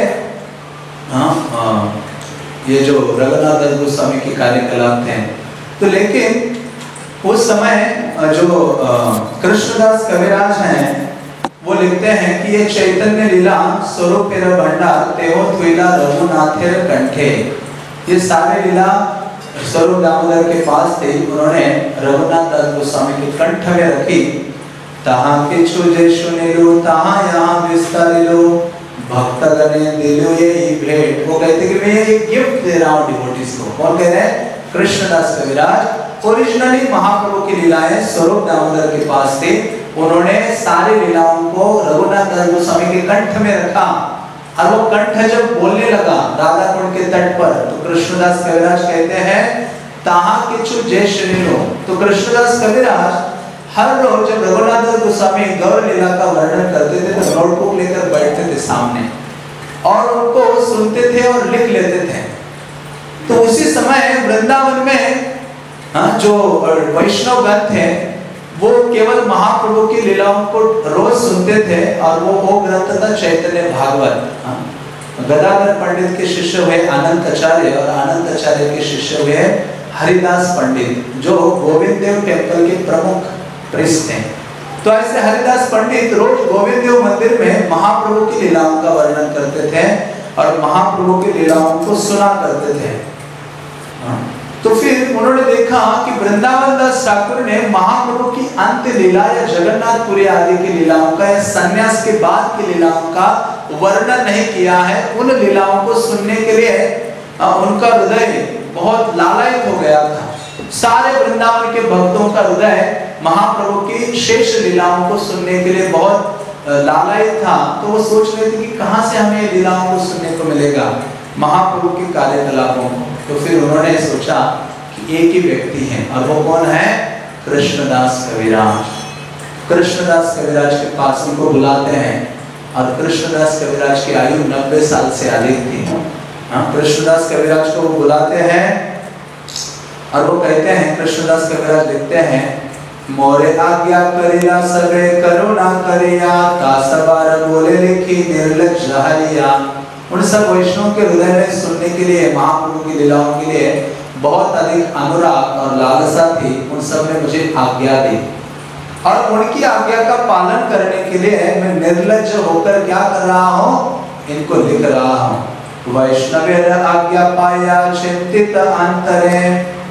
हाँ, हाँ ये जो रघुनाथ दास गोस्वामी के कार्यकलाप थे। तो लेकिन उस समय जो कृष्णदास कविराज हैं वो लिखते हैं कि ये चैतन्य लीला स्वरूप भंडार तेहो थुइला रघुनाथेर कंठे, ये सारे लीला स्वरूप दामोदर के पास थे, उन्होंने रघुनाथ दास गोस्वामी के कंठ में रखी। तहाँ के छुजे सुनिलु तहाँ यहाँ विस्तारिलु भक्त गणे दिलो ये भेंट। वो कहते कि मैं ये गिफ्ट दे रहा हूँ डिवोटीज को। कौन कह रहे हैं? कृष्णदास कविराज। ओरिजिनली महाप्रभु की लीलाएं स्वरूप दामोदर के पास थे, उन्होंने सारी लीलाओं को रघुनाथ दास गोस्वामी के कंठ में रखा और वो कंठ जब बोलने लगा राधाकुंड के तट पर तो कृष्णदास कविराज कहते हैं ताहा किछु जय श्रीनो। तो कृष्णदास कविराज हर रोज जब रघुनाथ दास गोस्वामी गौर लीला का वर्णन करते थे तो नोटबुक लेकर बैठते थे सामने और उनको सुनते थे और लिख लेते थे। तो उसी समय वृंदावन में हाँ, जो वैष्णव गण थे वो केवल महाप्रभु की लीलाओं को रोज सुनते थे और वो वो ग्रंथ था चैतन्य भागवत। हाँ, गदाधर पंडित के शिष्य हुए अनंत आचार्य और अनंत आचार्य के शिष्य हुए हरिदास पंडित जो गोविंद देव टेम्पल के प्रमुख प्रीस्ट थे। तो ऐसे हरिदास पंडित रोज गोविंद देव मंदिर में महाप्रभु की लीलाओं का वर्णन करते थे और महाप्रभु की लीलाओं को सुना करते थे। तो फिर उन्होंने देखा कि वृंदावन दास ठाकुर ने महाप्रभु की अंत्य लीला या जगन्नाथपुरी आदि की लीलाओं का या संन्यास के बाद की लीलाओं का वर्णन नहीं किया है। उन लीलाओं को सुनने के लिए उनका हृदय बहुत लालायित हो गया था। सारे वृंदावन के भक्तों का हृदय महाप्रभु की शेष लीलाओं को सुनने के लिए बहुत लालायित था। तो वो सोच रहे थे कि कहां से हमें ये लीलाओं को सुनने को मिलेगा, महाप्रभु के कार्यकलापों को। तो फिर उन्होंने सोचा कि एक ही व्यक्ति है, और वो कौन है? कृष्णदास कविराज। कृष्णदास कविराज के पास उनको बुलाते हैं, और कृष्णदास कविराज की आयु नब्बे साल से अधिक थी। हाँ, कृष्णदास कविराज को वो बुलाते हैं और वो कहते हैं, कृष्णदास कविराज लिखते हैं, मोरे आज्ञा करिया सबे करुणा करिया, कासबार बोले लिखी निर्लज्ज हरिया। उन सब वैष्णव के हृदय में सुनने के लिए, महाप्रभु की लीलाओं के लिए बहुत अधिक अनुराग और लालसा थी। उन सब ने मुझे आज्ञा दी, और उनकी आज्ञा का पालन करने के लिए मैं निर्लज्ज होकर क्या कर रहा हूँ? इनको लिख रहा हूँ। वैष्णवेर आज्ञा पाया चिंतित अंतरे,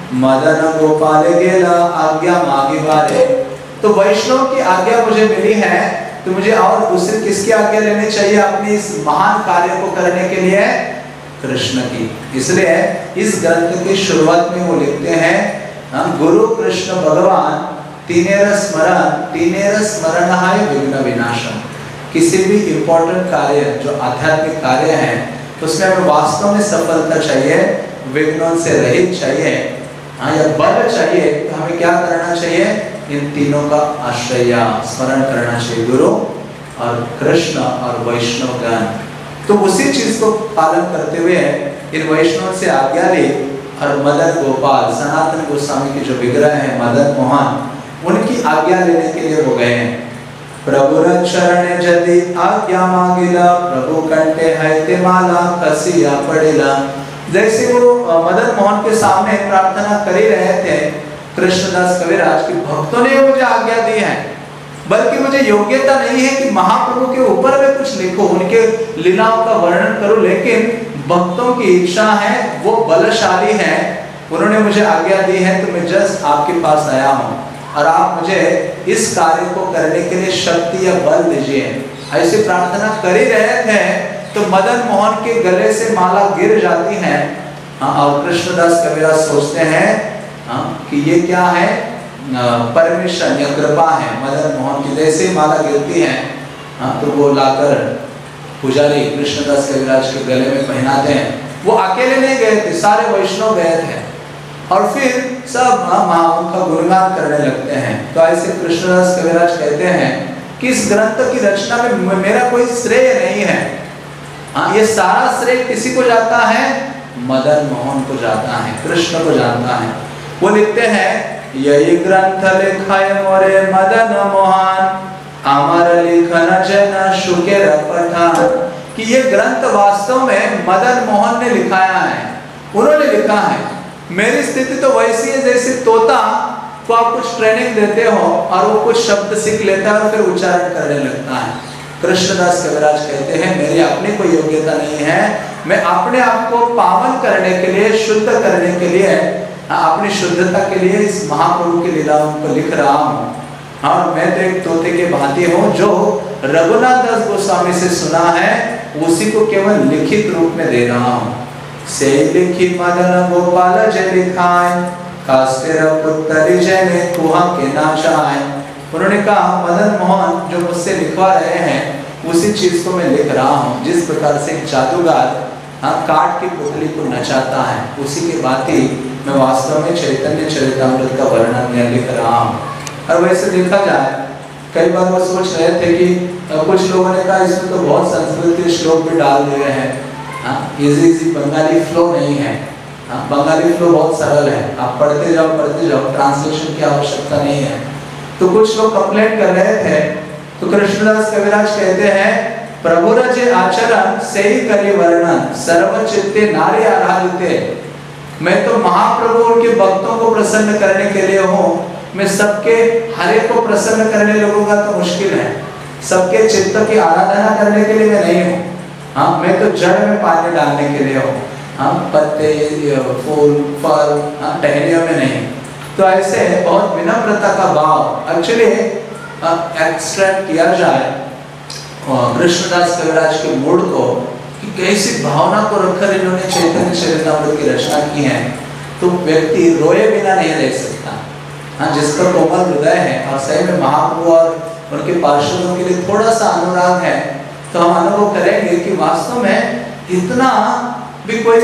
मदन गोपाल गेला आज्ञा मांगी बारे। तो वैष्णव की आज्ञा मुझे मिली है, तो मुझे और दूसरी किसकी आज्ञा लेनी चाहिए अपनी इस महान कार्य को करने के लिए? कृष्ण की। इसलिए इस ग्रंथ की शुरुआत में वो लिखते हैं, गुरु कृष्ण भगवान तीनेर स्मरण, तीनेर स्मरण है विघ्न विनाशम। किसी भी इंपॉर्टेंट कार्य जो आध्यात्मिक कार्य है उसमें हमें वास्तव में सफलता चाहिए, विघ्नों से रहित चाहिए, हाँ, या बल चाहिए, तो हमें क्या करना चाहिए? इन तीनों का आश्रय स्मरण करना चाहिए, गुरु और कृष्ण और वैष्णव ज्ञान। तो उसी चीज को पालन करते हुए इन वैष्णव से आज्ञा ली, और मदन गोपाल सनातन गोस्वामी के जो विग्रह है मदन मोहन, उनकी आज्ञा लेने के लिए वो गए हैं। प्रभु चरण जदि आज्ञा मांगिला, प्रभु कंठे है माला कसिया पड़ेला। जैसे वो मदन मोहन के सामने प्रार्थना कर ही रहे थे, कृष्णदास कविराज की भक्तों ने मुझे आज्ञा दी है, बल्कि मुझे योग्यता नहीं है कि महाप्रभु के ऊपर में कुछ लिखो, उनके लीलाओं का वर्णन करो, लेकिन भक्तों की इच्छा है, वो बलशाली है, उन्होंने मुझे आज्ञा दी है, तो मैं जस्ट आपके पास आया हूँ, और आप मुझे इस कार्य को करने के लिए शक्ति या बल दीजिए। ऐसी प्रार्थना कर ही रहे थे, तो मदन मोहन के गले से माला गिर जाती है। हाँ, और कृष्णदास कविराज सोचते हैं हाँ, कि ये क्या है? परमिशन या कृपा है मदन मोहन की। जैसे माला गिरती है हाँ, तो वो लाकर पुजारी कृष्णदास कविराज के गले में पहनाते हैं। वो अकेले नहीं गए थे, सारे वैष्णव गए थे, और फिर सब हाँ उनका गुणगान करने लगते हैं। तो ऐसे कृष्णदास कविराज कहते हैं कि इस ग्रंथ की रचना में मेरा कोई श्रेय नहीं है, हाँ, ये सारा श्रेय किसी को जाता है? मदन मोहन को जाता है, कृष्ण को जाता है। वो लिखते हैं, यही ग्रंथ लिखाय मोरे मदन मोहन, अमर लिखन जन शुकेर पठान। कि ये ग्रंथ वास्तव में मदन मोहन ने लिखाया है, उन्होंने लिखा है। मेरी स्थिति तो वैसी है जैसे तोता को आप कुछ ट्रेनिंग देते हो और वो कुछ शब्द सीख लेता है और फिर उच्चारण करने लगता है। कृष्णदास कविराज कहते हैं, मेरी अपनी कोई योग्यता नहीं है, मैं अपने आप को पावन करने के लिए, शुद्ध करने के लिए, अपनी शुद्धता के लिए इस महाप्रभु की लीलाओं को लिख रहा हूँ। हाँ, मैं तो एक तोते के भांति हूँ जो रघुनाथ दास गोस्वामी से सुना है, उसी को केवल लिखित रूप में दे रहा हूँ। से लिखी मदन गोपाल जय लिखाए, कास्तेर पुत्र जय ने कुहा के नाचाए। उन्होंने कहा, मदन मोहन जो मुझसे लिखवा रहे हैं उसी चीज को मैं लिख रहा हूँ। जिस प्रकार से जादूगर हाँ काट की पुतली को नचाता है, उसी के भांति मैं वास्तव में चैतन्य चरितामृत का वर्णन मैं लिख रहा हूँ। और वैसे देखा जाए, कई बार वो सोच रहे थे कि कुछ लोगों ने कहा इसमें तो बहुत संस्कृत श्लोक भी डाल दिए हैं, हाँ, इजी इजी बंगाली फ्लो नहीं है। हाँ, बंगाली फ्लो बहुत सरल है, आप पढ़ते जाओ पढ़ते जाओ, ट्रांसलेशन की आवश्यकता नहीं है। तो कुछ लोग कंप्लेंट कर रहे थे, तो कृष्णदास कविराज कहते हैं, प्रभु रचे आचरण से ही करे वर्णन, सर्व चित्ते नारी आराधिते। मैं तो महाप्रभु उनके भक्तों को प्रसन्न करने के लिए हूँ, मैं सबके हर एक को प्रसन्न करने लगूंगा तो मुश्किल है, सबके चित्त की आराधना करने के लिए मैं नहीं हूँ। हाँ, मैं तो जड़ में पानी डालने के लिए हूँ, हाँ, पत्ते, फूल, फल, हाँ, टहनियों में नहीं। तो ऐसे बहुत विनम्रता का भाव एक्चुअली एक्सट्रैक्ट किया जाए कृष्णदास कविराज के मूड को, कि कैसी भावना को रखकर इन्होंने चैतन्य चरितामृत की रचना की है, तो व्यक्ति रोए बिना नहीं रह सकता। हाँ, जिसका कोमल हृदय है और सही में महाप्रभु और उनके पार्षदों के लिए थोड़ा सा अनुराग है, तो हम अनुभव करेंगे कि वास्तव में इतना भी कोई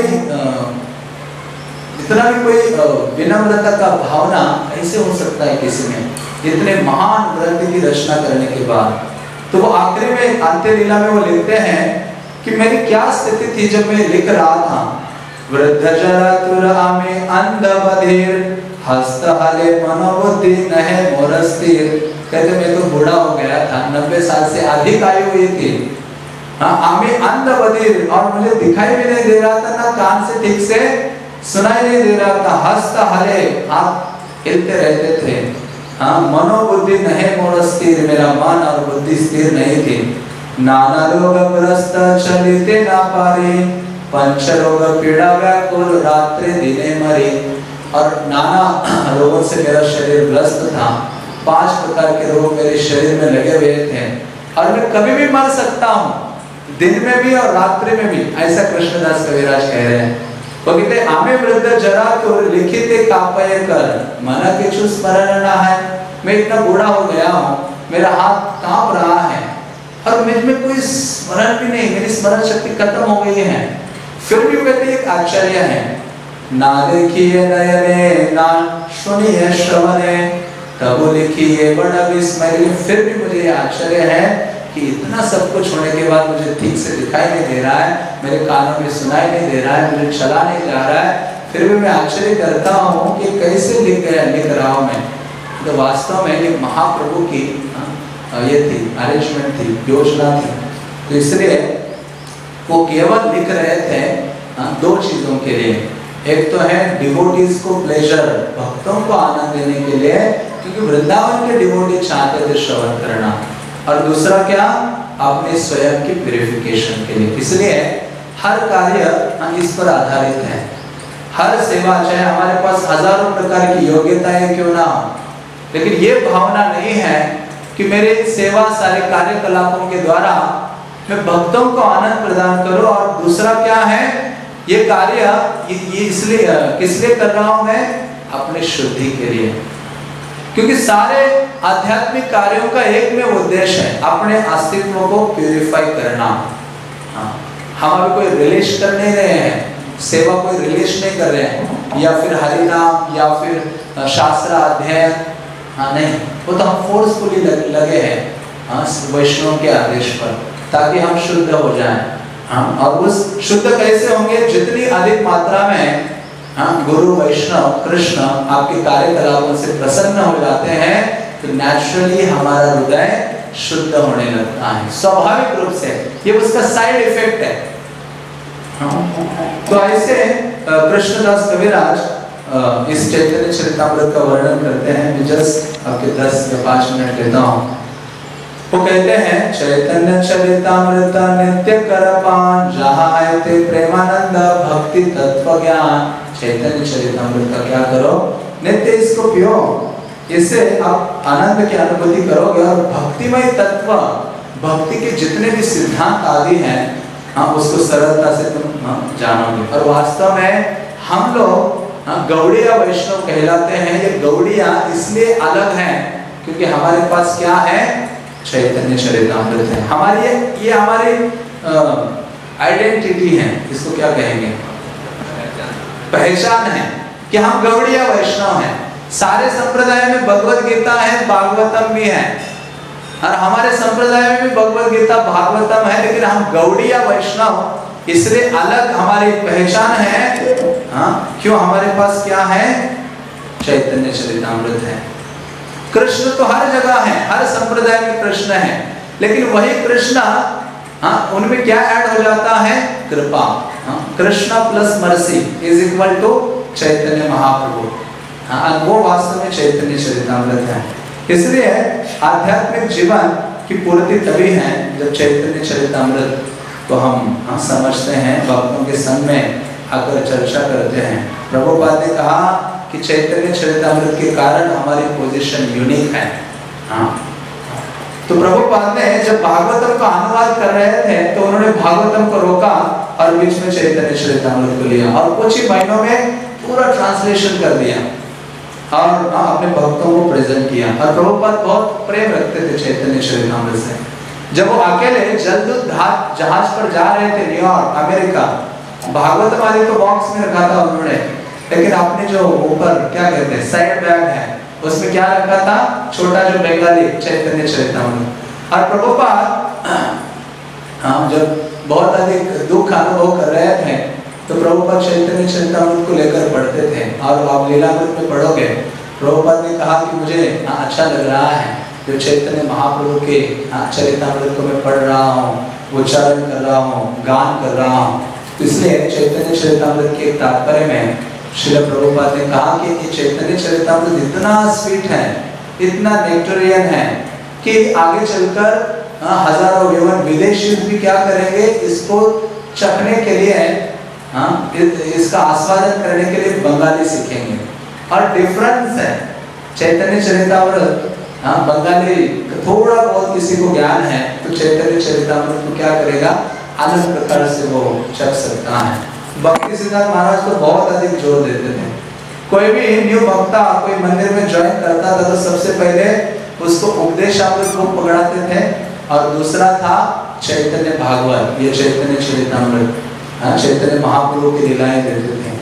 इतना भी कोई विनम्रता का भावना ऐसे हो सकता है किसी में, इतने महान ग्रंथ की रचना करने के बाद। तो वो आखिरी में अंत्य लीला में वो लिखते हैं कि मेरी क्या स्थिति थी जब मैं लिख रहा था। वृद्ध जरातुर आमे अंध बधिर हस्त हले मनोबुद्धि नहे मोरस्थिर। कहते मैं तो बूढ़ा हो गया था, नब्बे साल से अधिक आयु हुई थी। हाँ, आमे अंध बधिर, और मुझे दिखाई भी नहीं दे रहा था, ना कान से ठीक से सुनाई नहीं दे रहा था। हस्त हले, हाथ हिलते रहते थे। हाँ, मनोबुद्धि नहे मोरस्थिर, मेरा मन और बुद्धि स्थिर नहीं थी। नाना रोग ग्रस्त चलिते ना पारे, पंच रोग पीड़ा व्याकुल रात्रि दिने मरे। और नाना रोगों से मेरा शरीर ग्रस्त था, पांच प्रकार के रोग मेरे शरीर में लगे हुए थे, और मैं कभी भी मर सकता हूँ, दिन में भी और रात्रि में भी। ऐसा कृष्णदास कविराज कह रहे हैं। वो कहते आमे वृद्ध जरा तो लिखिते कापय कर मन किछु स्मरण ना है। मैं इतना बूढ़ा हो गया हूँ, मेरा हाथ कांप रहा है और मुझ में कोई स्मरण भी नहीं, मेरी स्मरण शक्ति खत्म हो गई है। फिर भी कहते एक आश्चर्य है, ना देखिए नयने ना सुनिए श्रवणे तब लिखिए बड़ा विस्मय। फिर भी मुझे आश्चर्य है कि इतना सब कुछ होने के बाद मुझे ठीक से दिखाई नहीं दे रहा है, मेरे कानों में सुनाई नहीं दे रहा है, मुझे चला नहीं जा रहा है, फिर भी मैं आश्चर्य करता हूँ कि कैसे लिख गया लिख रहा हूँ मैं। तो वास्तव में ये महाप्रभु की ये थी, अरेंजमेंट थी, योजना थी। तो इसलिए वो केवल लिख रहे थे दो चीजों के लिए। एक तो है डिवोटीज को प्लेजर, भक्तों को आनंद देने के लिए, क्योंकि वृंदावन के डिवोटी चाहते थे श्रवण करना, और दूसरा क्या, अपने स्वयं की प्यूरिफिकेशन के लिए। इसलिए हर कार्य इस पर आधारित है। हर सेवा, चाहे हमारे पास हजारों प्रकार की योग्यताएं क्यों ना हो, लेकिन ये भावना नहीं है कि मेरे सेवा सारे कार्यकलापों के द्वारा मैं भक्तों को आनंद प्रदान करूं। और दूसरा क्या है, ये कार्य ये इसलिए किस लिए कर रहा हूं मैं, अपने शुद्धि के लिए। क्योंकि सारे आध्यात्मिक कार्यों का एक में उद्देश्य है, अपने अस्तित्व को प्यूरिफाई करना। हाँ, हम अभी कोई रिलीज कर नहीं रहे हैं, सेवा कोई रिलीज नहीं कर रहे हैं, या फिर हरिनाम या फिर शास्त्र अध्ययन, हाँ नहीं, वो तो हम फोर्सफुली लगे हैं हाँ वैष्णव के आदेश पर, ताकि हम शुद्ध हो जाएं। हाँ, और उस शुद्ध कैसे होंगे, जितनी अधिक मात्रा में हाँ गुरु वैष्णव कृष्ण आपके कार्यकलापों से प्रसन्न हो जाते हैं, तो नेचुरली हमारा हृदय शुद्ध होने लगता है, स्वाभाविक रूप से। ये उसका साइड इफेक्ट है। हाँ, तो ऐसे कृष्णदास कविराज इस चैतन्य चरितामृत का वर्णन करते हैं। मैं जस्ट आपके दस या पाँच मिनट लेता हूँ। वो कहते हैं, चैतन्य चरितामृत नित्य करपान जहाँ आते प्रेमानंद भक्ति तत्व ज्ञान। चैतन्य चरितामृत का क्या करो, नित्य इसको पियो, इससे आप आनंद की अनुभूति करोगे, और भक्तिमय तत्व, भक्ति के जितने भी सिद्धांत आदि हैं हाँ उसको सरलता से तुम हाँ, जानोगे। और वास्तव में हम लोग हाँ गौड़िया वैष्णव कहलाते हैं। ये गौड़िया इसलिए अलग हैं क्योंकि हमारे पास क्या है, चैतन्य चरितामृत है। हमारी ये हमारी आइडेंटिटी है, इसको क्या कहेंगे, पहचान है कि हम गौड़िया वैष्णव हैं। सारे संप्रदाय में भगवत गीता है, भागवतम भी है, और हमारे संप्रदाय में भी भगवत गीता भागवतम है, लेकिन हम गौड़िया वैष्णव इसलिए अलग हमारी पहचान है। हाँ, क्यों, हमारे पास क्या है, चैतन्य चरितामृत है। कृष्ण तो हर जगह है, हर संप्रदाय में कृष्ण है, लेकिन वही कृष्ण हाँ उनमें क्या ऐड हो जाता है, कृपा। हाँ, Krishna plus mercy is equal to Chaitanya Mahaprabhu. हाँ, वो वास्तव में चैतन्य चरितामृत है। इसलिए आध्यात्मिक जीवन की पूर्ति तभी है जब चैतन्य चरितामृत तो हम हम समझते हैं, भक्तों के संग में आकर चर्चा करते हैं। प्रभुपाद ने कहा कि चैतन्य चरितामृत के कारण हमारी पोजीशन यूनिक है। हाँ, तो प्रभुपाद ने जब भागवतम का अनुवाद कर रहे थे तो उन्होंने भागवतम को रोका और बीच में चैतन्य चरितामृत को लिया और कुछ ही महीनों में पूरा ट्रांसलेशन कर दिया और अपने भक्तों को प्रेजेंट किया। और प्रभुपाद बहुत प्रेम रखते थे चैतन्य चरितामृत से। जब वो अकेले जलदूत जहाज पर जा रहे थे न्यूयॉर्क अमेरिका, भागवतम आदि तो बॉक्स में रखा था उन्होंने, लेकिन अपने जो ऊपर क्या कहते हैं साइड बैग है उसमें क्या रखा था, छोटा जो बंगाली चैतन्य चरितामृत। और प्रभुपाद हम जब बहुत अधिक दुख अनुभव कर रहे थे तो प्रभुपाद चैतन्य चरितामृत को लेकर पढ़ते थे। और आप लीलामृत में पढ़ोगे, प्रभुपाद ने कहा कि मुझे अच्छा लग रहा है जो चैतन्य महाप्रभु के चरितामृत को मैं पढ़ रहा हूँ, उच्चारण कर रहा हूँ, गान कर रहा हूँ। तो इसलिए चैतन्य चरितामृत के तात्पर्य में श्रील प्रभुपाद ने कहा कि ये चैतन्य चरितामृत इतना स्वीट है, इतना नेक्टरियन है कि आगे चलकर हजारों एवं विदेशी भी क्या करेंगे, इसको चखने के लिए, हाँ, इसका आस्वादन करने के लिए बंगाली सीखेंगे। और डिफरेंस है चैतन्य चरितामृत, हाँ, बंगाली थोड़ा बहुत किसी को ज्ञान है तो चैतन्य चरितामृत को क्या करेगा, अलग प्रकार से वो चख सकता है। भक्ति सिद्धांत महाराज को बहुत अधिक जोर देते थे। कोई भी न्यू भक्ता कोई मंदिर में ज्वाइन करता था तो सबसे पहले उसको उपदेशामृत को पकड़ाते थे और दूसरा था चैतन्य भागवत, ये चैतन्य चरितामृत, चैतन्य महाप्रभु की लीलाएं देते थे।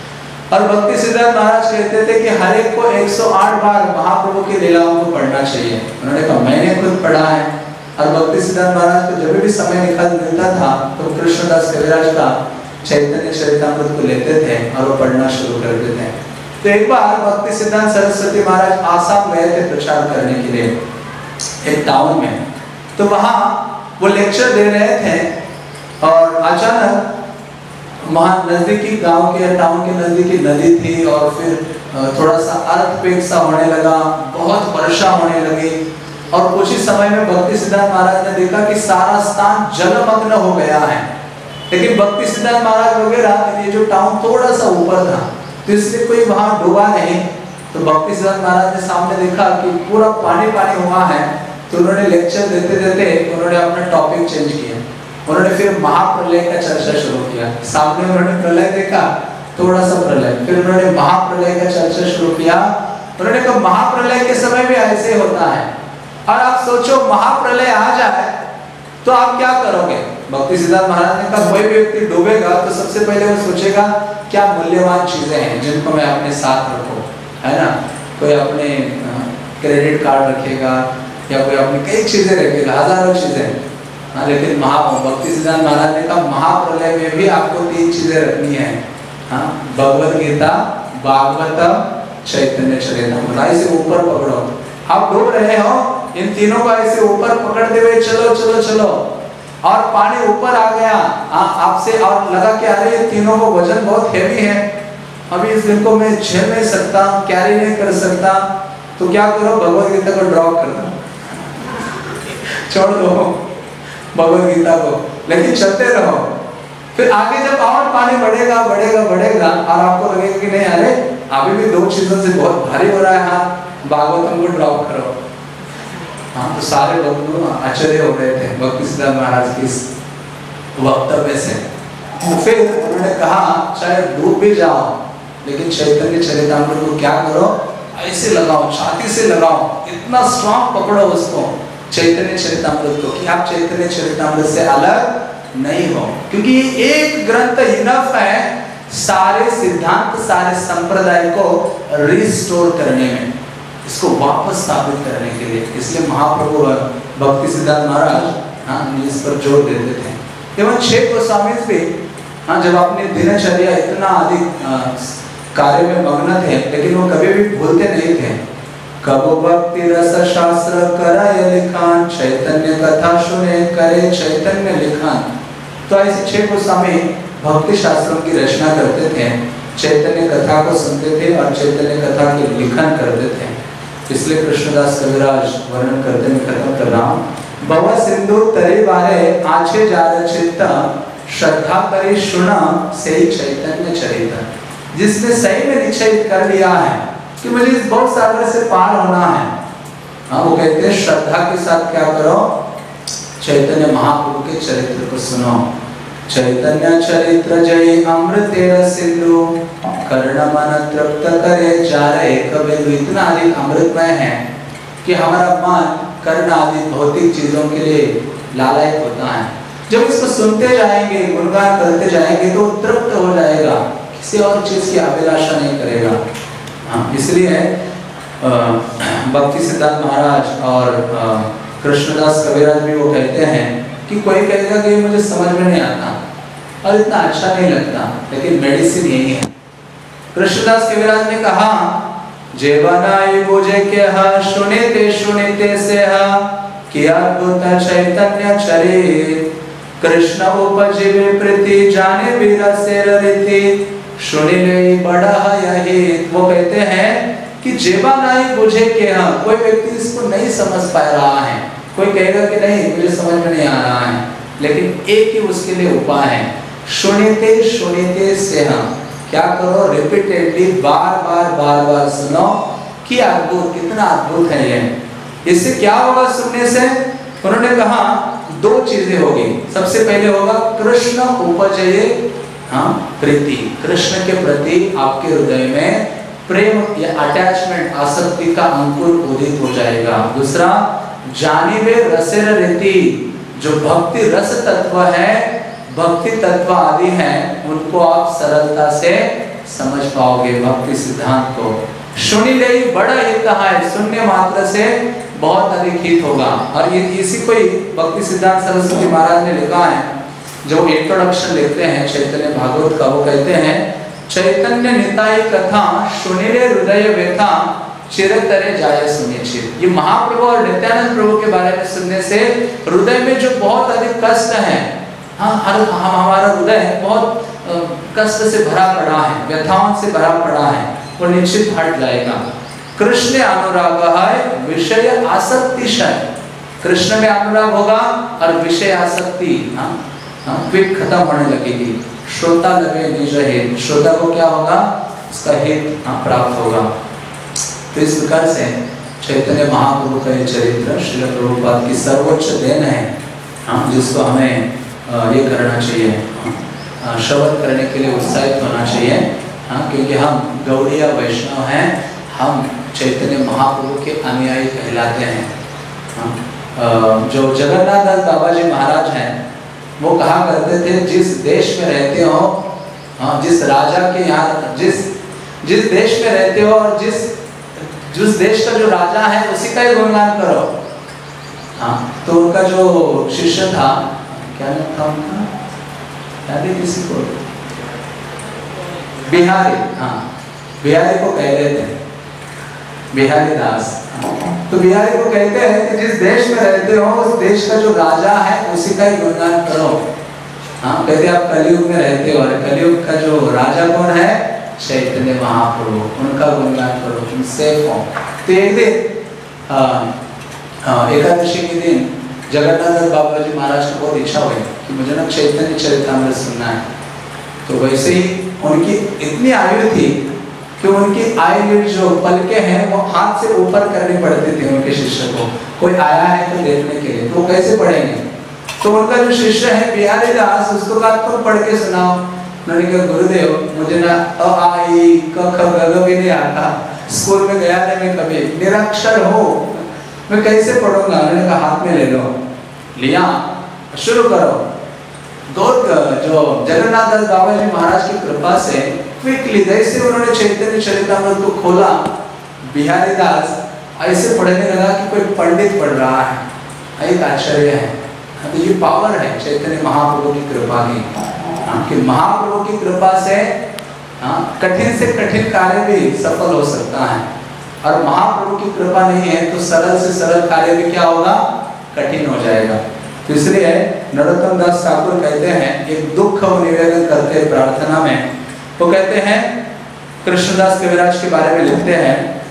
और भक्ति सिद्धांत महाराज कहते थे कि हर एक को एक सौ आठ बार महाप्रभु की लीलाओं को पढ़ना चाहिए। उन्होंने कहा मैंने खुद पढ़ा है। और भक्ति सिद्धांत महाराज को जब भी समय निकाल मिलता था तो कृष्णदास कविराज का चैतन्य चरितामृत को लेते थे और वो पढ़ना शुरू करते थे। तो एक बार भक्ति सिद्धांत सरस्वती महाराज आसाम गए थे प्रचार करने के लिए एक टाउन में। तो वहाँ वो लेक्चर दे रहे थे और अचानक वहाँ नजदीकी गांव के टाउन के नजदीकी नदी थी और फिर थोड़ा सा अर्थक्वेक सा होने लगा, बहुत वर्षा होने लगी। और कुछ ही समय में भक्ति सिद्धांत महाराज ने देखा कि सारा स्थान जलमग्न हो गया है। लेकिन भक्ति सिद्धांत महाराज वगैरह ये जो टाउन थोड़ा सा ऊपर था तो इसलिए कोई वहां डूबा नहीं। तो भक्ति सिद्धांत महाराज ने सामने देखा कि पूरा पानी पानी हुआ है। तो उन्होंने लेक्चर देते देते उन्होंने अपना टॉपिक चेंज किया। उन्होंने फिर महाप्रलय का चर्चा शुरू किया। सामने उन्होंने प्रलय देखा, थोड़ा सा प्रलय, फिर उन्होंने महाप्रलय का चर्चा शुरू किया। उन्होंने कहा महाप्रलय के समय भी ऐसे होता है और आप सोचो महाप्रलय आ जाए तो आप क्या करोगे। भक्ति सिद्धांत महाराज ने कहा कोई भी व्यक्ति डूबेगा तो सबसे पहले वो सोचेगा क्या मूल्यवान चीजें हैं जिनको मैं अपने साथ रखूं, है ना। कोई अपने क्रेडिट कार्ड रखेगा या कोई अपनी कई चीजें रखेगा, हजारों चीजें। हाँ, लेकिन महा भक्ति सिद्धांत महाराज ने कहा महाप्रलय में भी आपको तीन चीजें रखनी है। हाँ, भगवत गीता, भागवतम, चैतन्य चरितामृत। ऐसे ऊपर पकड़ो, आप डूब रहे हो, इन तीनों को ऐसे ऊपर पकड़ते हुए चलो चलो चलो। और पानी ऊपर आ गया आपसे और लगा कि अरे ये तीनों को वजन बहुत हैवी है, अभी इस दिन को मैं झेल नहीं सकता, कैरी नहीं कर सकता। तो क्या करो, भगवत गीता को ड्रॉप कर दो, छोड़ दो भगवत गीता को, लेकिन चलते रहो। फिर आगे जब और पानी बढ़ेगा बढ़ेगा बढ़ेगा और आपको लगेगा कि नहीं अरे अभी भी दो चीजों से बहुत भारी हो रहा है, हाँ भागवतम को ड्रॉप करो। हाँ, तो सारे लोग आश्चर्य हो रहे थे भक्ति सिद्धांत महाराज की इस वक्तव्य से। फिर उन्होंने कहा चाहे डूब भी जाओ लेकिन चैतन्य चरितामृत को क्या करो, ऐसे लगाओ, छाती से लगाओ, इतना स्ट्रॉन्ग पकड़ो उसको चैतन्य चरितामृत को कि आप चैतन्य चरितामृत से अलग नहीं हो। क्योंकि ये एक ग्रंथ इनफ है सारे सिद्धांत, सारे संप्रदाय को रिस्टोर करने में, इसको वापस स्थापित करने के लिए। इसलिए महाप्रभु भक्ति सिद्धांत महाराज हाँ इस पर जोर देते थे। एवं छह गोस्वामी भी हाँ जब अपनी दिनचर्या इतना अधिक कार्य में मग्न थे लेकिन वो कभी भी भूलते नहीं थे। कबो भक्ति रस शास्त्र कराय लिखान, चैतन्य कथा सुने करे चैतन्य लिखान। तो ऐसे छह गोस्वामी भक्ति शास्त्रों की रचना करते थे, चैतन्य कथा को सुनते थे और चैतन्य कथा के लिखन करते थे। इसलिए कृष्णदास कविराज वर्णन करते मैं खत्म कर रहा हूँ। भव सिंधु तरी बारे आछे जार चित्त श्रद्धा करी सुन सही चैतन्य चरित्र, जिसने सही में निश्चय कर लिया है कि मुझे इस बहुत सागर से पार होना है। हाँ, वो कहते हैं श्रद्धा के साथ क्या करो, चैतन्य महाप्रभु के चरित्र को सुनो। चैतन्य चरित्र जय अमृतेर सिंधु कर्ण मन तृप्त करे जारे कबीर। इतना अधिक अमृतमय है कि हमारा मन कर्ण आदि भौतिक चीजों के लिए लालायित होता है। जब इसको सुनते जाएंगे, गुणगान करते जाएंगे तो तृप्त हो जाएगा, किसी और चीज की अभिलाषा नहीं करेगा। हाँ, इसलिए भक्ति सिद्धांत महाराज और कृष्णदास कविराज भी वो कहते हैं कि कोई कहेगा कि मुझे समझ में नहीं आता और इतना अच्छा नहीं लगता, लेकिन मेडिसिन यही है। कृष्णदास कविराज ने कहा, जेवनाई बुझे के हा सुनिते सुनिते से हा कि अद्भुत चैतन्य चरित कृष्ण उपजीवे प्रीति जाने वीर से रीति सुनिले बड़ा यही। वो कहते हैं कि जेवनाई बुझे के हा, कोई व्यक्ति इसको नहीं समझ पा रहा है, कोई कहेगा कि नहीं मुझे समझ में नहीं आ रहा है, लेकिन एक ही उसके लिए उपाय है, सुनिते सुनिते से हम क्या करो, रिपीटेडली बार बार बार बार सुनो कि अद्भुत, कितना अद्भुत है ये। इससे क्या होगा सुनने से? उन्होंने कहा दो चीजें होगी। सबसे पहले होगा कृष्ण उपजये हाँ प्रीति, कृष्ण के प्रति आपके हृदय में प्रेम या अटैचमेंट, आसक्ति का अंकुर उदित हो जाएगा। दूसरा, जानिबे रसेर रीति, जो भक्ति रस तत्व है, भक्ति तत्व आदि हैं, उनको आप सरलता से समझ पाओगे भक्ति सिद्धांत को। सुनी ले बड़ा हित है, सुनने मात्र से बहुत अधिक हित होगा। और ये इसी को ही भक्ति सिद्धांत सरस्वती महाराज ने लिखा है, जो इंट्रोडक्शन लिखते हैं चैतन्य भागवत का, वो कहते हैं चैतन्य निताई कथा सुनिले हृदय व्यथा चिरतरे जाय सुनिश्चित। ये महाप्रभु और नित्यानंद प्रभु के बारे में सुनने से हृदय में जो बहुत अधिक कष्ट है, हाँ हर हमारा हृदय बहुत कष्ट से भरा पड़ा है, व्यथाओं से भरा पड़ा है, वो निश्चित हट जाएगा। कृष्ण अनुराग है विषय आसक्तिशय, कृष्ण में अनुराग होगा और विषय आसक्ति हाँ हाँ फिर खत्म होने लगेगी। श्रोता लगे निज हित, श्रोता को क्या होगा, उसका हित हाँ प्राप्त होगा। तो इस प्रकार से चैतन्य महाप्रभु का ये चरित्र श्रील प्रभुपाद की सर्वोच्च देन है, हाँ जिसको हमें ये करना चाहिए, श्रवण करने के लिए उत्साहित होना चाहिए। हाँ, क्योंकि हम गौड़िया वैष्णव हैं, हम चैतन्य महाप्रभु के अनुयायी कहलाते हैं। हाँ, जो जगन्नाथ दास बाबा जी महाराज हैं, वो कहा करते थे जिस देश में रहते हो, हाँ जिस राजा के यहाँ जिस जिस देश में रहते हो और जिस जिस देश का जो राजा है उसी का ही गुणगान करो। हाँ, तो उनका जो शिष्य था, क्या नाम था उनका, याद है किसी को? बिहारी, हाँ बिहारी को कह रहे थे, बिहारी दास। तो बिहारी को कहते हैं कि जिस देश में रहते हो उस देश का जो राजा है उसी का ही गुणगान करो। हाँ, कहते आप कलयुग में रहते हो और कलयुग का जो राजा कौन है, चैतन्य महाप्रभु, उनका गुणगान करो, तुम सेफ हो। तो एक दिन एकादशी के दिन जगन्नाथ बाबा जी महाराज को बहुत इच्छा हुई कि मुझे ना चैतन्य चरितामृत सुनना है। तो वैसे ही उनकी इतनी आयु थी कि उनकी आईलिड जो पलके हैं वो हाथ से ऊपर करने पड़ते थे उनके शिष्य को, कोई आया है तो देखने के लिए, तो कैसे पढ़ेंगे? तो उनका जो शिष्य है बिहारी दास, उसको कहा तुम पढ़ के सुनाओ। उन्होंने कहा गुरुदेव मुझे ना अ आ ई क ख ग घ भी नहीं आता, स्कूल में गया नहीं मैं कभी, निरक्षर हो, मैं कैसे पढ़ूंगा? उन्होंने कहा हाथ में ले लो, लिया, शुरू करो। गौर जो जगन्नाथ दास बाबा जी महाराज की कृपा से क्विकली जैसे उन्होंने चैतन्य चरितामृत को खोला, बिहारी दास ऐसे पढ़ने लगा कि कोई पंडित पढ़ रहा है। एक आश्चर्य है, तो ये पावर है चैतन्य महाप्रभु की कृपा की, कि महाप्रभु की कृपा से हाँ कठिन से कठिन कार्य भी सफल हो सकता है, और महाप्रभु की कृपा नहीं है तो सरल से सरल कार्य भी क्या होगा, कठिन हो जाएगा। तो इसलिए नरोत्तम दास ठाकुर कहते हैं, एक दुख वो निवेदन करते हैं प्रार्थना में, वो कहते हैं कृष्णदास कविराज के बारे में लिखते हैं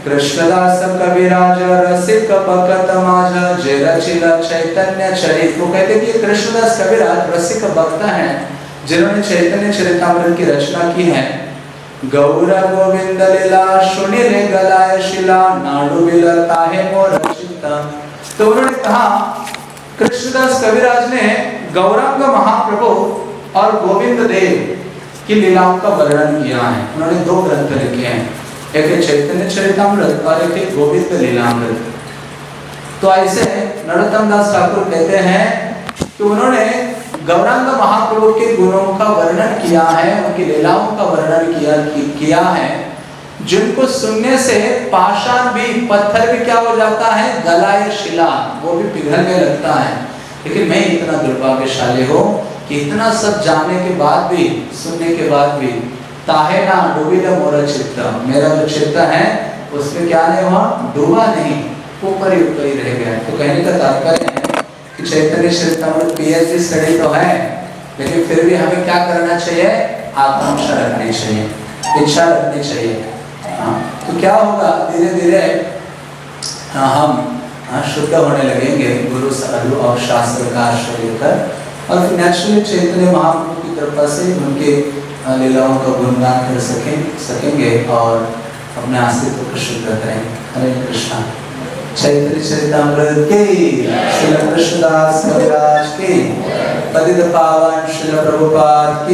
कृष्णदास कविराज रसिक भक्त माझ जे रचिला चैतन्य चरित। वो कहते कि कृष्णदास कविराज रसिक भक्त हैं जिन्होंने चैतन्य चरितामृत की रचना की है। गौर गोविंद लीला सुनि ले गलाय शिला नाडु बिलता है मोर चित्ता। तो उन्होंने कहा कृष्णदास कविराज ने गौरांग महाप्रभु और गोविंद देव की लीलाओं का वर्णन किया है। उन्होंने दो ग्रंथ लिखे हैं, एक है चैतन्य चरितामृत और एक है गोविंद लीलामृत। तो ऐसे नरोत्तम दास ठाकुर कहते हैं कि उन्होंने गौरांग महाप्रभु के गुणों का वर्णन किया है, उनकी लीलाओं का वर्णन किया किया है, जिनको सुनने से पाषाण भी, पत्थर भी क्या हो जाता है, गलाय शिला, वो भी पिघलने लगता है। लेकिन मैं इतना दुर्भाग्यशाली हूँ कि इतना सब जानने के बाद भी, सुनने के बाद भी, ताहे ना डूबी मोर चित्त, मेरा जो चित्त है उसमें क्या नहीं हुआ, डूबा नहीं, ऊपर ही ऊपर ही रह गया। तो कहने का तात्पर्य है कि चैतन्य चरितामृत पीएचडी स्टडी तो है, लेकिन फिर भी हमें क्या करना चाहिए, आकांक्षा रखनी चाहिए, इच्छा रखनी चाहिए। हाँ, तो क्या होगा, धीरे धीरे हम शुद्ध होने लगेंगे गुरु साधु और शास्त्र का आश्रय लेकर, और फिर नेचुरली चैतन्य महाप्रभु की कृपा से उनके लीलाओं का गुणगान कर सकें सकेंगे और अपने अस्तित्व को शुद्ध करेंगे। हरे कृष्णा। चैतन्य चरितामृत की, श्रील कृष्णदास कविराज की, पतित पावन श्रील प्रभुपाद की।